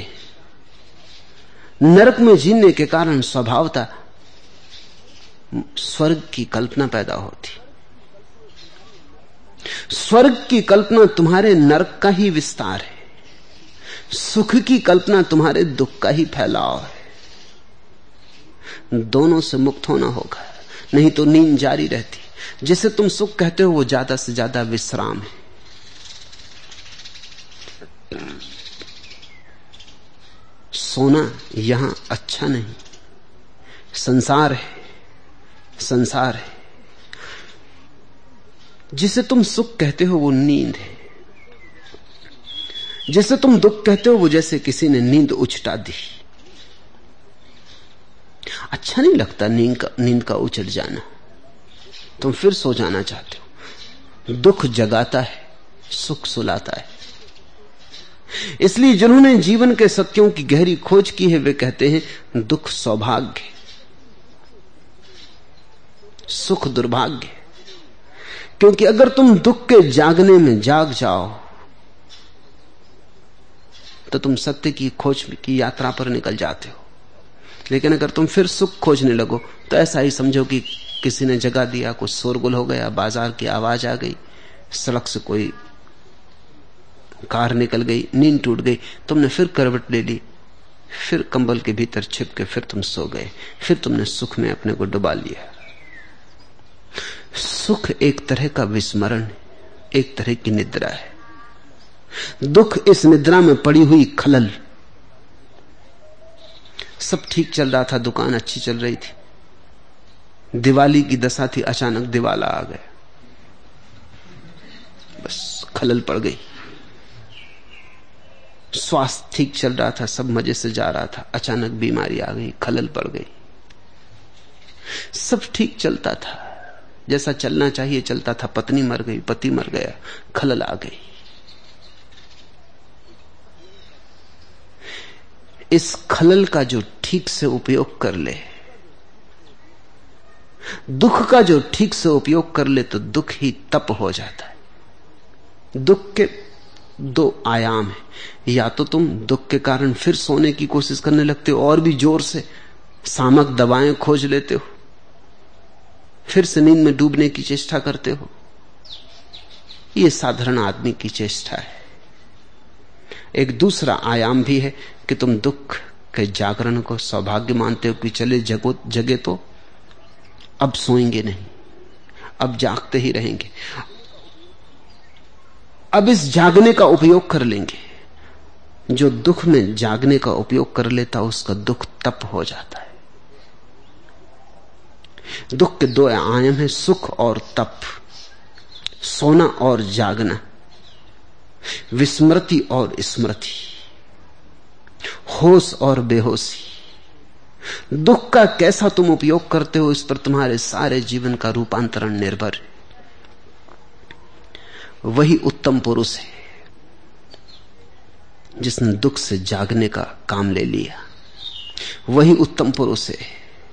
नरक में जीने के कारण स्वभावतः स्वर्ग की कल्पना पैदा होती। स्वर्ग की कल्पना तुम्हारे नरक का ही विस्तार है। सुख की कल्पना तुम्हारे दुख का ही फैलाव है। दोनों से मुक्त होना होगा, नहीं तो नींद जारी रहती। जिसे तुम सुख कहते हो वो ज्यादा से ज्यादा विश्राम है। सोना यहां अच्छा नहीं। संसार है, संसार है। जिसे तुम सुख कहते हो वो नींद है। जिसे तुम दुख कहते हो वो जैसे किसी ने नींद उछटा दी। अच्छा नहीं लगता नींद का उछट जाना। तुम फिर सो जाना चाहते हो। दुख जगाता है, सुख सुलाता है। इसलिए जिन्होंने जीवन के सत्यों की गहरी खोज की है वे कहते हैं दुख सौभाग्य, सुख दुर्भाग्य। क्योंकि अगर तुम दुख के जागने में जाग जाओ तो तुम सत्य की खोज की यात्रा पर निकल जाते हो। लेकिन अगर तुम फिर सुख खोजने लगो तो ऐसा ही समझो कि किसी ने जगा दिया, कुछ शोरगुल हो गया, बाजार की आवाज आ गई, सड़क से कोई कार निकल गई, नींद टूट गई, तुमने फिर करवट ले ली, फिर कंबल के भीतर छिप के फिर तुम सो गए, फिर तुमने सुख में अपने को डुबा लिया। सुख एक तरह का विस्मरण, एक तरह की निद्रा है। दुख इस निद्रा में पड़ी हुई खलल। सब ठीक चल रहा था, दुकान अच्छी चल रही थी, दिवाली की दशा थी, अचानक दिवाला आ गया, बस खलल पड़ गई। स्वास्थ्य ठीक चल रहा था, सब मजे से जा रहा था, अचानक बीमारी आ गई, खलल पड़ गई। सब ठीक चलता था, जैसा चलना चाहिए चलता था, पत्नी मर गई, पति मर गया, खलल आ गई। इस खलल का जो ठीक से उपयोग कर ले, दुख का जो ठीक से उपयोग कर ले तो दुख ही तप हो जाता है। दुख के दो आयाम हैं। या तो तुम दुख के कारण फिर सोने की कोशिश करने लगते हो और भी जोर से सामक दवाएं खोज लेते हो, फिर से नींद में डूबने की चेष्टा करते हो। यह साधारण आदमी की चेष्टा है। एक दूसरा आयाम भी है कि तुम दुख के जागरण को सौभाग्य मानते हो कि चले जगे तो अब सोएंगे नहीं, अब जागते ही रहेंगे, अब इस जागने का उपयोग कर लेंगे। जो दुख में जागने का उपयोग कर लेता उसका दुख तप हो जाता है। दुख के दो आयाम हैं, सुख और तप, सोना और जागना, विस्मृति और स्मृति, होश और बेहोशी। दुख का कैसा तुम उपयोग करते हो इस पर तुम्हारे सारे जीवन का रूपांतरण निर्भर है। वही उत्तम पुरुष है जिसने दुख से जागने का काम ले लिया। वही उत्तम पुरुष है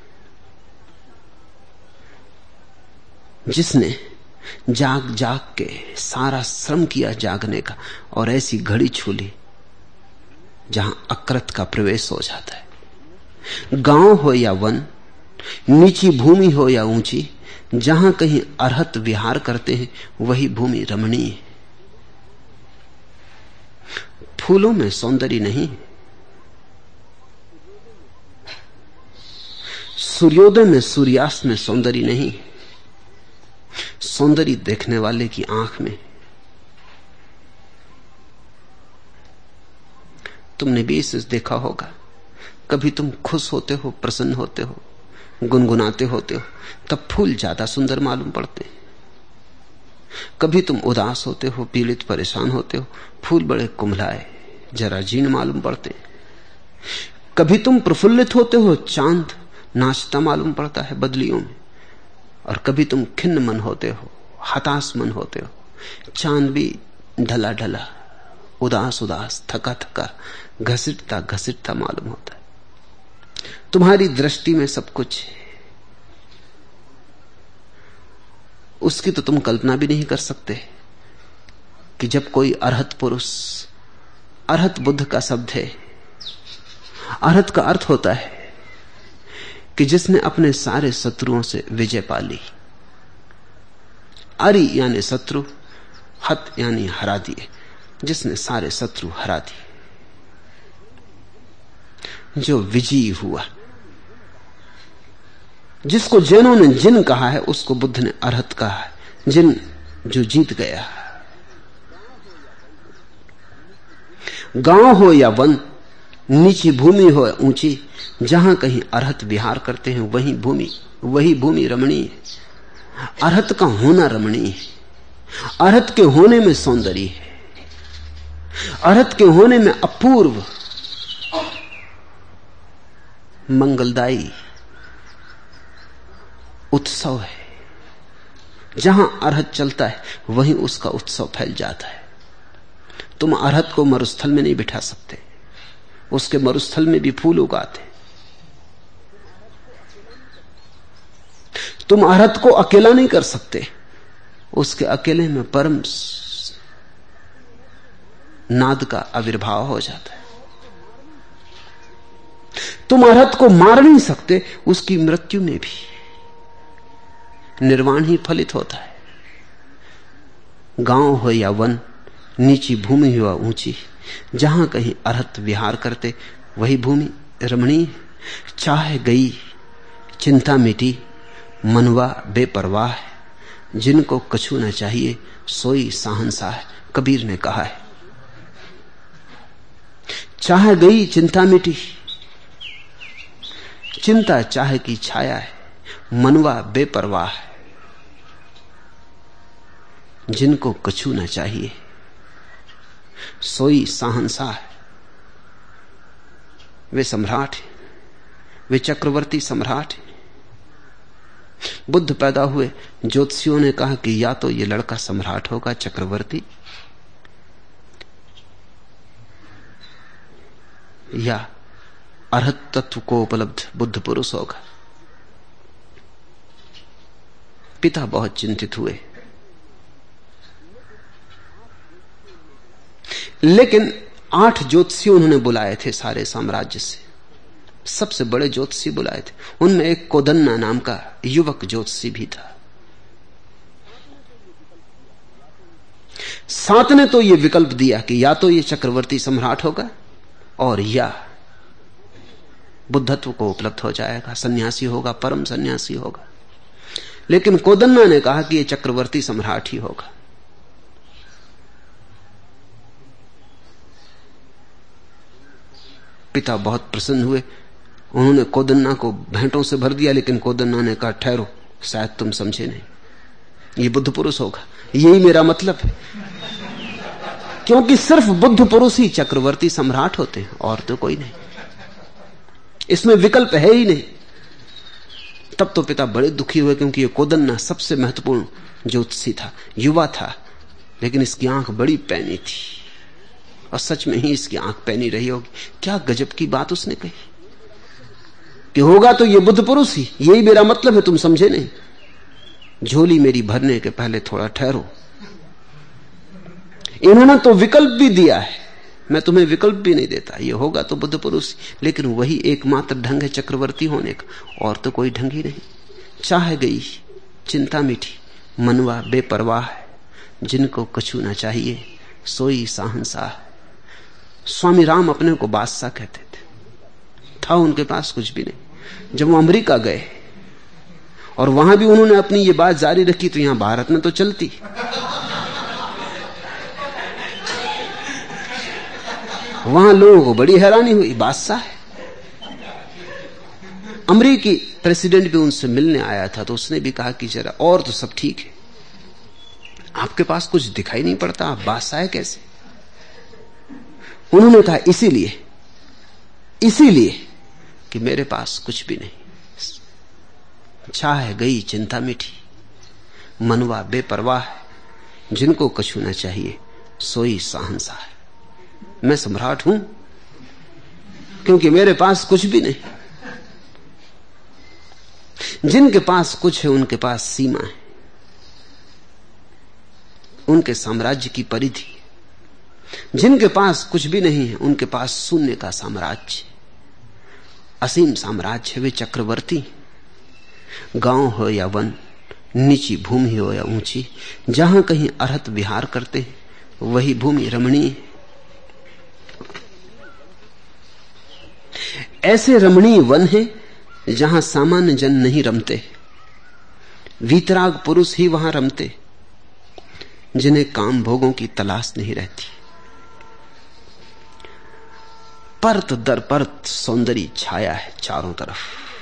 जिसने जाग जाग के सारा श्रम किया जागने का और ऐसी घड़ी छू ली जहां अकृत का प्रवेश हो जाता है। गांव हो या वन, नीची भूमि हो या ऊंची, जहां कहीं अरहत विहार करते हैं वही भूमि रमणीय है। फूलों में सौंदर्य नहीं, सूर्योदय में सूर्यास्त में सौंदर्य नहीं, सौंदर्य देखने वाले की आंख में। तुमने भी इसे देखा होगा, कभी तुम खुश होते हो, प्रसन्न होते हो, गुनगुनाते होते हो, तब फूल ज्यादा सुंदर मालूम पड़ते हैं। कभी तुम उदास होते हो, पीड़ित परेशान होते हो, फूल बड़े कुम्हलाए जरा जीर्ण मालूम पड़ते हैं। कभी तुम प्रफुल्लित होते हो, चांद नाचता मालूम पड़ता है बदलियों में, और कभी तुम खिन्न मन होते हो, हताश मन होते हो, चांद भी ढला ढला, उदास उदास, थका थका, घसीटता घसीटता मालूम होता है। तुम्हारी दृष्टि में सब कुछ है, उसकी तो तुम कल्पना भी नहीं कर सकते कि जब कोई अरहत पुरुष, अरहत बुद्ध का शब्द है, अरहत का अर्थ होता है कि जिसने अपने सारे शत्रुओं से विजय पा ली। अरि यानी शत्रु, हत यानी हरा दिए, जिसने सारे शत्रु हरा दिए, जो विजयी हुआ। जिसको जैनों ने जिन कहा है उसको बुद्ध ने अरहत कहा है, जिन जो जीत गया। गांव हो या वन, नीची भूमि हो या ऊंची, जहां कहीं अरहत विहार करते हैं वही भूमि रमणीय है। अरहत का होना रमणीय है, अरहत के होने में सौंदर्य है, अरहत के होने में अपूर्व मंगलदायी उत्सव है। जहां अरहत चलता है वहीं उसका उत्सव फैल जाता है। तुम अरहत को मरुस्थल में नहीं बिठा सकते, उसके मरुस्थल में भी फूल उगाते। तुम अरहत को अकेला नहीं कर सकते, उसके अकेले में परम नाद का आविर्भाव हो जाता है। तुम अरहत को मार नहीं सकते, उसकी मृत्यु में भी निर्वाण ही फलित होता है। गांव हो या वन, नीची भूमि हो या ऊंची, जहां कहीं अरहत विहार करते वही भूमि रमणीय। चाह गई चिंता मिटी, मनवा बेपरवाह है, जिनको कछु न चाहिए सोई शहंशाह, कबीर ने कहा है। चाह गई चिंता मिटी, चिंता चाह की छाया है, मनवा बेपरवाह है, जिनको कछु न चाहिए सोई शहंशाह है। वे सम्राट हैं, वे चक्रवर्ती सम्राट हैं। बुद्ध पैदा हुए, ज्योतिषियों ने कहा कि या तो ये लड़का सम्राट होगा, चक्रवर्ती, या अरहत तत्व को उपलब्ध बुद्ध पुरुष होगा। पिता बहुत चिंतित हुए, लेकिन 8 ज्योतिषी उन्होंने बुलाए थे सारे साम्राज्य से, सबसे बड़े ज्योतिषी बुलाए थे। उनमें एक कोदन्ना नाम का युवक ज्योतिषी भी था। 7 ने तो यह विकल्प दिया कि या तो ये चक्रवर्ती सम्राट होगा और या बुद्धत्व को उपलब्ध हो जाएगा, सन्यासी होगा, परम सन्यासी होगा। लेकिन कोदन्ना ने कहा कि यह चक्रवर्ती सम्राट ही होगा। पिता बहुत प्रसन्न हुए। उन्होंने कोदन्ना को भेंटों से भर दिया, लेकिन कोदन्ना ने कहा, ठहरो, शायद तुम समझे नहीं, ये बुद्ध पुरुष होगा, यही मेरा मतलब है। क्योंकि सिर्फ बुद्ध पुरुष ही चक्रवर्ती सम्राट होते हैं, और तो कोई नहीं, इसमें विकल्प है ही नहीं। तब तो पिता बड़े दुखी हुए, क्योंकि ये कोदन्ना सबसे महत्वपूर्ण ज्योतिषी था, युवा था, लेकिन इसकी आंख बड़ी पैनी थी, और सच में ही इसकी आंख पैनी रही होगी। क्या गजब की बात उसने कही कि होगा तो ये बुद्ध पुरुष ही, यही मेरा मतलब है, तुम समझे नहीं। झोली मेरी भरने के पहले थोड़ा ठहरो। इन्होंने तो विकल्प भी दिया है, मैं तुम्हें विकल्प भी नहीं देता, ये होगा तो बुद्ध पुरुष, लेकिन वही एकमात्र ढंग है चक्रवर्ती होने का, और तो कोई ढंग ही नहीं। चाह गई चिंता मीठी, मनवा बेपरवाह है, जिनको कछु ना चाहिए सोई शाहंशाह। स्वामी राम अपने को बादशाह कहते थे, था उनके पास कुछ भी नहीं। जब वो अमेरिका गए और वहां भी उन्होंने अपनी ये बात जारी रखी, तो यहां भारत में तो चलती। वहां लोगों को बड़ी हैरानी हुई, बादशाह है। अमेरिकी प्रेसिडेंट भी उनसे मिलने आया था, तो उसने भी कहा कि जरा और तो सब ठीक है, आपके पास कुछ दिखाई नहीं पड़ता, आप बादशाह है कैसे? उन्होंने कहा इसीलिए कि मेरे पास कुछ भी नहीं। चाह गई चिंता मीठी, मनवा बेपरवाह, जिनको कछु ना चाहिए सोई शाहंशाह है। मैं सम्राट हूं क्योंकि मेरे पास कुछ भी नहीं। जिनके पास कुछ है उनके पास सीमा है, उनके साम्राज्य की परिधि। जिनके पास कुछ भी नहीं है उनके पास शून्य का साम्राज्य, असीम साम्राज्य है। वे चक्रवर्ती, गांव हो या वन, नीची भूमि हो या ऊंची, जहां कहीं अरहत विहार करते वही भूमि रमणीय है। ऐसे रमणीय वन है जहां सामान्य जन नहीं रमते, वीतराग पुरुष ही वहां रमते, जिन्हें काम भोगों की तलाश नहीं रहती। परत दर परत सौंदर्य छाया है चारों तरफ।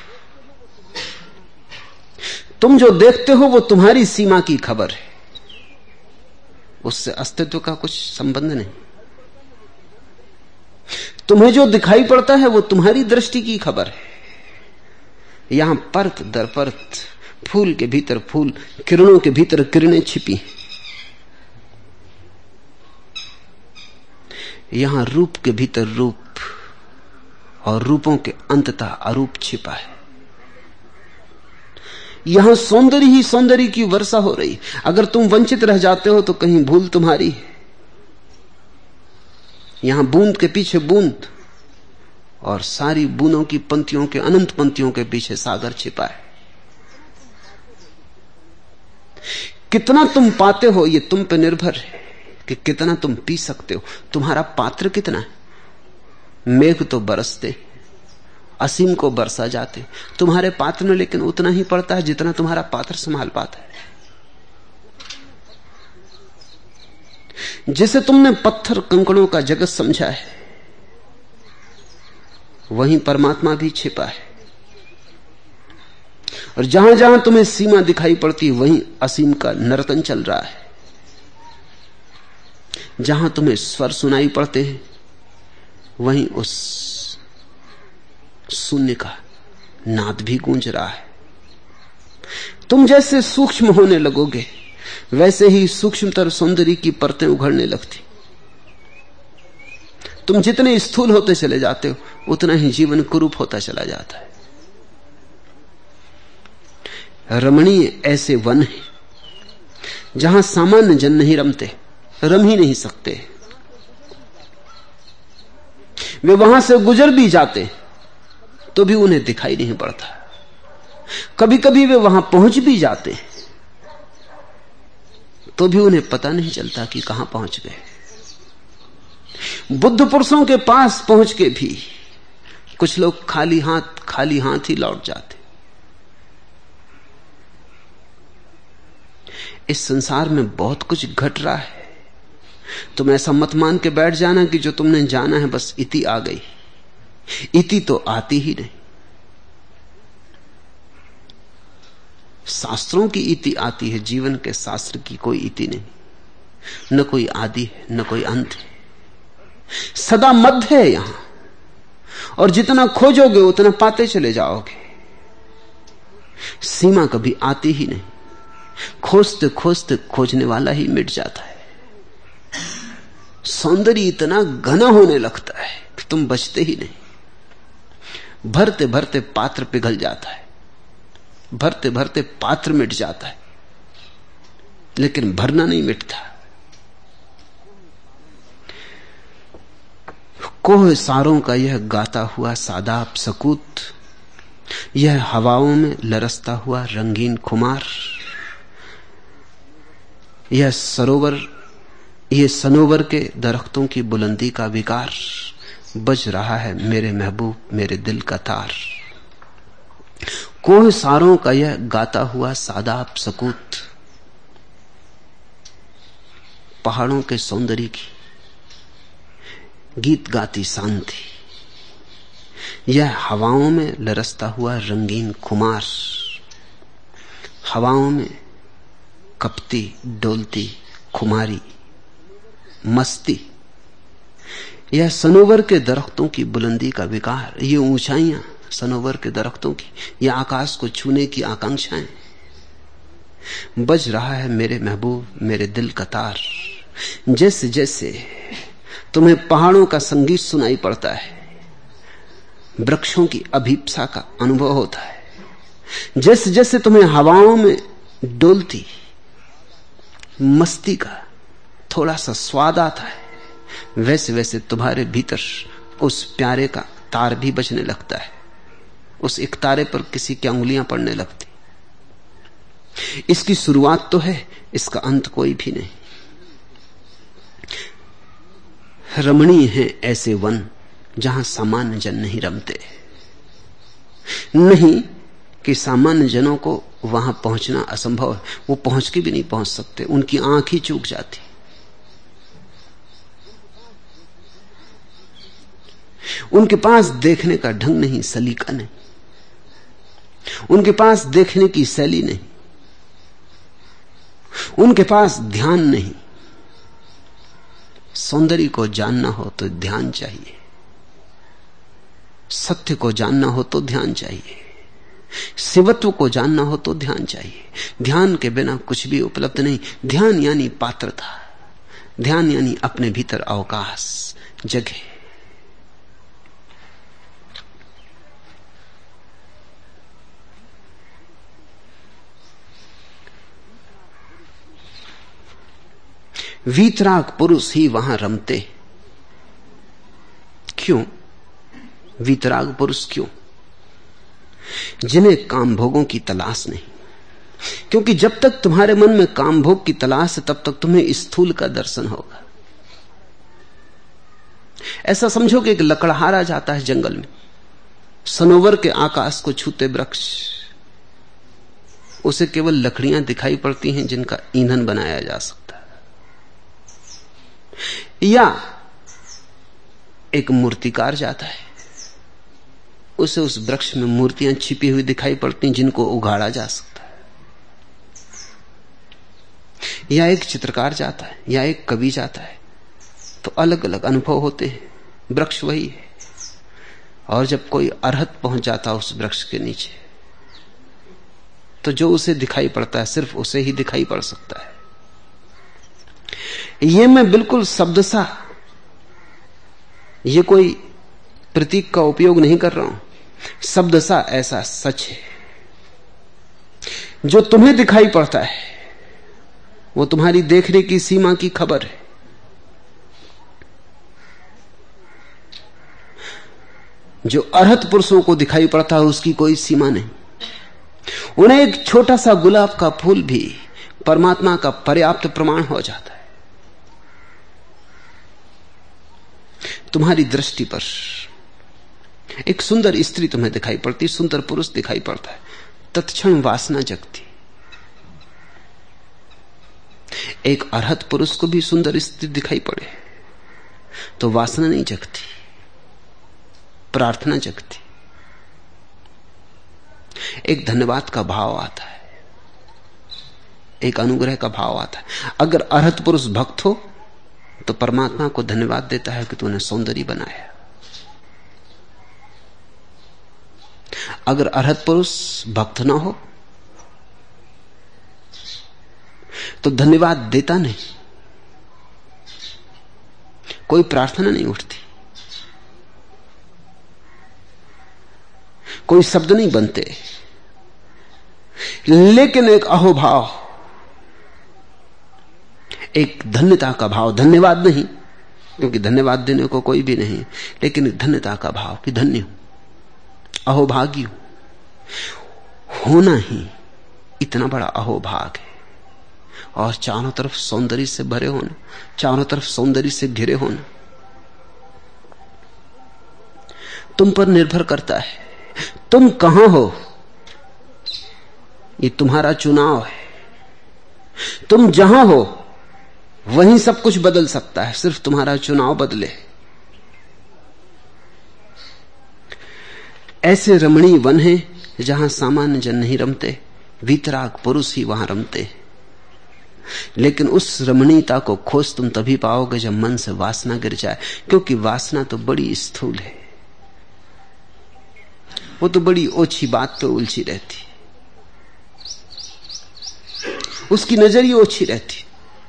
तुम जो देखते हो वो तुम्हारी सीमा की खबर है, उससे अस्तित्व का कुछ संबंध नहीं। तुम्हें जो दिखाई पड़ता है वो तुम्हारी दृष्टि की खबर है। यहां परत दर परत, फूल के भीतर फूल, किरणों के भीतर किरणें छिपी। यहां रूप के भीतर रूप, और रूपों के अंततः अरूप छिपा है। यहां सौंदर्य ही सौंदर्य की वर्षा हो रही। अगर तुम वंचित रह जाते हो तो कहीं भूल तुम्हारी है। यहां बूंद के पीछे बूंद, और सारी बूंदों की पंक्तियों के, अनंत पंक्तियों के पीछे सागर छिपा है। कितना तुम पाते हो ये तुम पे निर्भर है कि कितना तुम पी सकते हो। तुम्हारा पात्र कितना है। मेघ तो बरसते, असीम को बरसा जाते, तुम्हारे पात्र में लेकिन उतना ही पड़ता है जितना तुम्हारा पात्र संभाल पाता है। जिसे तुमने पत्थर कंकड़ों का जगत समझा है, वहीं परमात्मा भी छिपा है। और जहां जहां तुम्हें सीमा दिखाई पड़ती है वहीं असीम का नर्तन चल रहा है। जहां तुम्हें स्वर सुनाई पड़ते हैं वहीं उस शून्य का नाद भी गूंज रहा है। तुम जैसे सूक्ष्म होने लगोगे वैसे ही सूक्ष्मतर सौंदर्य की परतें उघड़ने लगती। तुम जितने स्थूल होते चले जाते हो उतना ही जीवन कुरूप होता चला जाता है। रमणीय ऐसे वन है जहां सामान्य जन नहीं रमते, रम ही नहीं सकते। वे वहां से गुजर भी जाते तो भी उन्हें दिखाई नहीं पड़ता। कभी कभी वे वहां पहुंच भी जाते तो भी उन्हें पता नहीं चलता कि कहां पहुंच गए। बुद्ध पुरुषों के पास पहुंच के भी कुछ लोग खाली हाथ ही लौट जाते। इस संसार में बहुत कुछ घट रहा है। तुम ऐसा मत मान के बैठ जाना कि जो तुमने जाना है बस इति आ गई। इति तो आती ही नहीं। शास्त्रों की इति आती है, जीवन के शास्त्र की कोई इति नहीं। न कोई आदि है, न कोई अंत है, सदा मध्य है यहां, और जितना खोजोगे उतना पाते चले जाओगे। सीमा कभी आती ही नहीं। खोजते खोजते खोजने वाला ही मिट जाता है। सौंदर्य इतना घना होने लगता है कि तुम बचते ही नहीं। भरते भरते पात्र पिघल जाता है, भरते भरते पात्र मिट जाता है, लेकिन भरना नहीं मिटता। कोह सारों का यह गाता हुआ सादाब सकूत, यह हवाओं में लरसता हुआ रंगीन खुमार, यह सनोवर के दरख्तों की बुलंदी का विकार, बज रहा है मेरे महबूब मेरे दिल का तार। कोह सारों का यह गाता हुआ सादाब सकूत, पहाड़ों के सौंदर्य की गीत गाती शांति, यह हवाओं में लरसता हुआ रंगीन खुमार, हवाओं में कपती डोलती खुमारी मस्ती, यह सनोवर के दरख्तों की बुलंदी का विकार, ये ऊंचाइयां सनोवर के दरख्तों की, यह आकाश को छूने की आकांक्षाएं। बज रहा है मेरे महबूब मेरे दिल का तार। जैसे जैसे तुम्हें पहाड़ों का संगीत सुनाई पड़ता है, वृक्षों की अभीप्सा का अनुभव होता है, जैसे जैसे तुम्हें हवाओं में डोलती मस्ती का थोड़ा सा स्वाद आता है, वैसे वैसे तुम्हारे भीतर उस प्यारे का तार भी बजने लगता है। उस एक तारे पर किसी की अंगुलियां पड़ने लगती। इसकी शुरुआत तो है, इसका अंत कोई भी नहीं। रमणीय है ऐसे वन जहां सामान्य जन नहीं रमते। नहीं कि सामान्य जनों को वहां पहुंचना असंभव है, वो पहुंच के भी नहीं पहुंच सकते, उनकी आंख ही चूक जाती। उनके पास देखने का ढंग नहीं, सलीका नहीं, उनके पास देखने की शैली नहीं, उनके पास ध्यान नहीं। सौंदर्य को जानना हो तो ध्यान चाहिए, सत्य को जानना हो तो ध्यान चाहिए, शिवत्व को जानना हो तो ध्यान चाहिए। ध्यान के बिना कुछ भी उपलब्ध नहीं। ध्यान यानी पात्रता, ध्यान यानी अपने भीतर अवकाश, जगह। वीतराग पुरुष ही वहां रमते। क्यों वीतराग पुरुष? क्यों? जिन्हें काम भोगों की तलाश नहीं। क्योंकि जब तक तुम्हारे मन में काम भोग की तलाश है, तब तक तुम्हें स्थूल का दर्शन होगा। ऐसा समझो कि एक लकड़हारा जाता है जंगल में, सनोवर के आकाश को छूते वृक्ष, उसे केवल लकड़ियां दिखाई पड़ती हैं जिनका ईंधन बनाया जा सकता है। या एक मूर्तिकार जाता है, उसे उस वृक्ष में मूर्तियां छिपी हुई दिखाई पड़ती हैं जिनको उगाड़ा जा सकता है। या एक चित्रकार जाता है, या एक कवि जाता है, तो अलग अलग अनुभव होते हैं। वृक्ष वही है, और जब कोई अरहत पहुंच जाता उस वृक्ष के नीचे, तो जो उसे दिखाई पड़ता है सिर्फ उसे ही दिखाई पड़ सकता है। ये मैं बिल्कुल शब्दसा, ये कोई प्रतीक का उपयोग नहीं कर रहा हूं, शब्दसा ऐसा सच है। जो तुम्हें दिखाई पड़ता है वो तुम्हारी देखने की सीमा की खबर है। जो अरहत पुरुषों को दिखाई पड़ता है उसकी कोई सीमा नहीं। उन्हें एक छोटा सा गुलाब का फूल भी परमात्मा का पर्याप्त प्रमाण हो जाता है। तुम्हारी दृष्टि पर एक सुंदर स्त्री तुम्हें दिखाई पड़ती, सुंदर पुरुष दिखाई पड़ता है, तत्क्षण वासना जगती। एक अरहत पुरुष को भी सुंदर स्त्री दिखाई पड़े तो वासना नहीं जगती। प्रार्थना जगती, एक धन्यवाद का भाव आता है, एक अनुग्रह का भाव आता है। अगर अरहत पुरुष भक्त हो तो परमात्मा को धन्यवाद देता है कि तूने सौंदर्य बनाया। अगर अरहत पुरुष भक्त ना हो तो धन्यवाद देता नहीं, कोई प्रार्थना नहीं उठती, कोई शब्द नहीं बनते। लेकिन एक अहोभाव, एक धन्यता का भाव, धन्यवाद नहीं क्योंकि धन्यवाद देने को कोई भी नहीं, लेकिन धन्यता का भाव कि धन्य हूं, अहोभागी हूं। होना ही इतना बड़ा अहोभाग है। और चारों तरफ सौंदर्य से भरे होना, चारों तरफ सौंदर्य से घिरे होना तुम पर निर्भर करता है। तुम कहां हो ये तुम्हारा चुनाव है। तुम जहां हो वहीं सब कुछ बदल सकता है, सिर्फ तुम्हारा चुनाव बदले। ऐसे रमणीय वन है जहां सामान्य जन नहीं रमते, वीतराग पुरुष ही वहां रमते। लेकिन उस रमणीयता को खोज तुम तभी पाओगे जब मन से वासना गिर जाए, क्योंकि वासना तो बड़ी स्थूल है, वो तो बड़ी ओछी बात पे उलझी रहती, उसकी नजर ही ओछी रहती,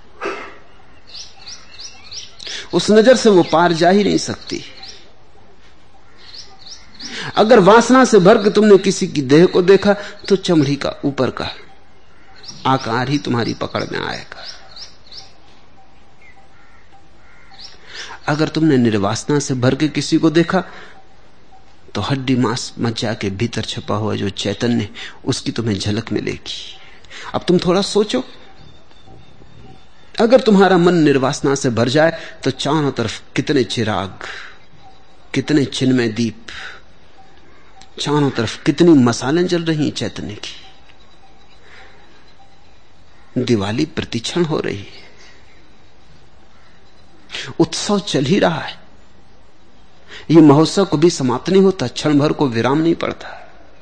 उस नजर से वो पार जा ही नहीं सकती। अगर वासना से भर के तुमने किसी की देह को देखा तो चमड़ी का ऊपर का आकार ही तुम्हारी पकड़ में आएगा। अगर तुमने निर्वासना से भर के किसी को देखा तो हड्डी मांस मज्जा के भीतर छपा हुआ जो चैतन्य, उसकी तुम्हें झलक मिलेगी। अब तुम थोड़ा सोचो, अगर तुम्हारा मन निर्वासना से भर जाए तो चारों तरफ कितने चिराग, कितने चिन्मय दीप, चारों तरफ कितनी मसालें जल रही हैं चैतन्य की। दिवाली प्रतिक्षण हो रही है, उत्सव चल ही रहा है। ये महोत्सव कभी समाप्त नहीं होता, क्षण भर को विराम नहीं पड़ता।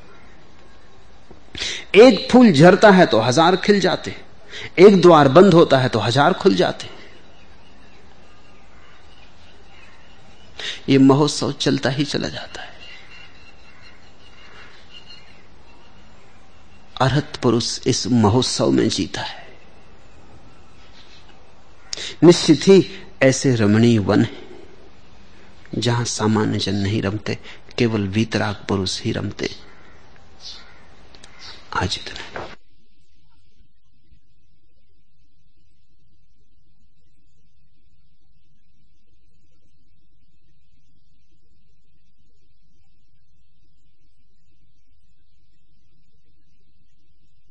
एक फूल झरता है तो हजार खिल जाते, एक द्वार बंद होता है तो हजार खुल जाते। ये महोत्सव चलता ही चला जाता है। अरहत पुरुष इस महोत्सव में जीता है। निश्चित ही ऐसे रमणीय वन है जहां सामान्य जन नहीं रमते, केवल वीतराग पुरुष ही रमते। आज इतना।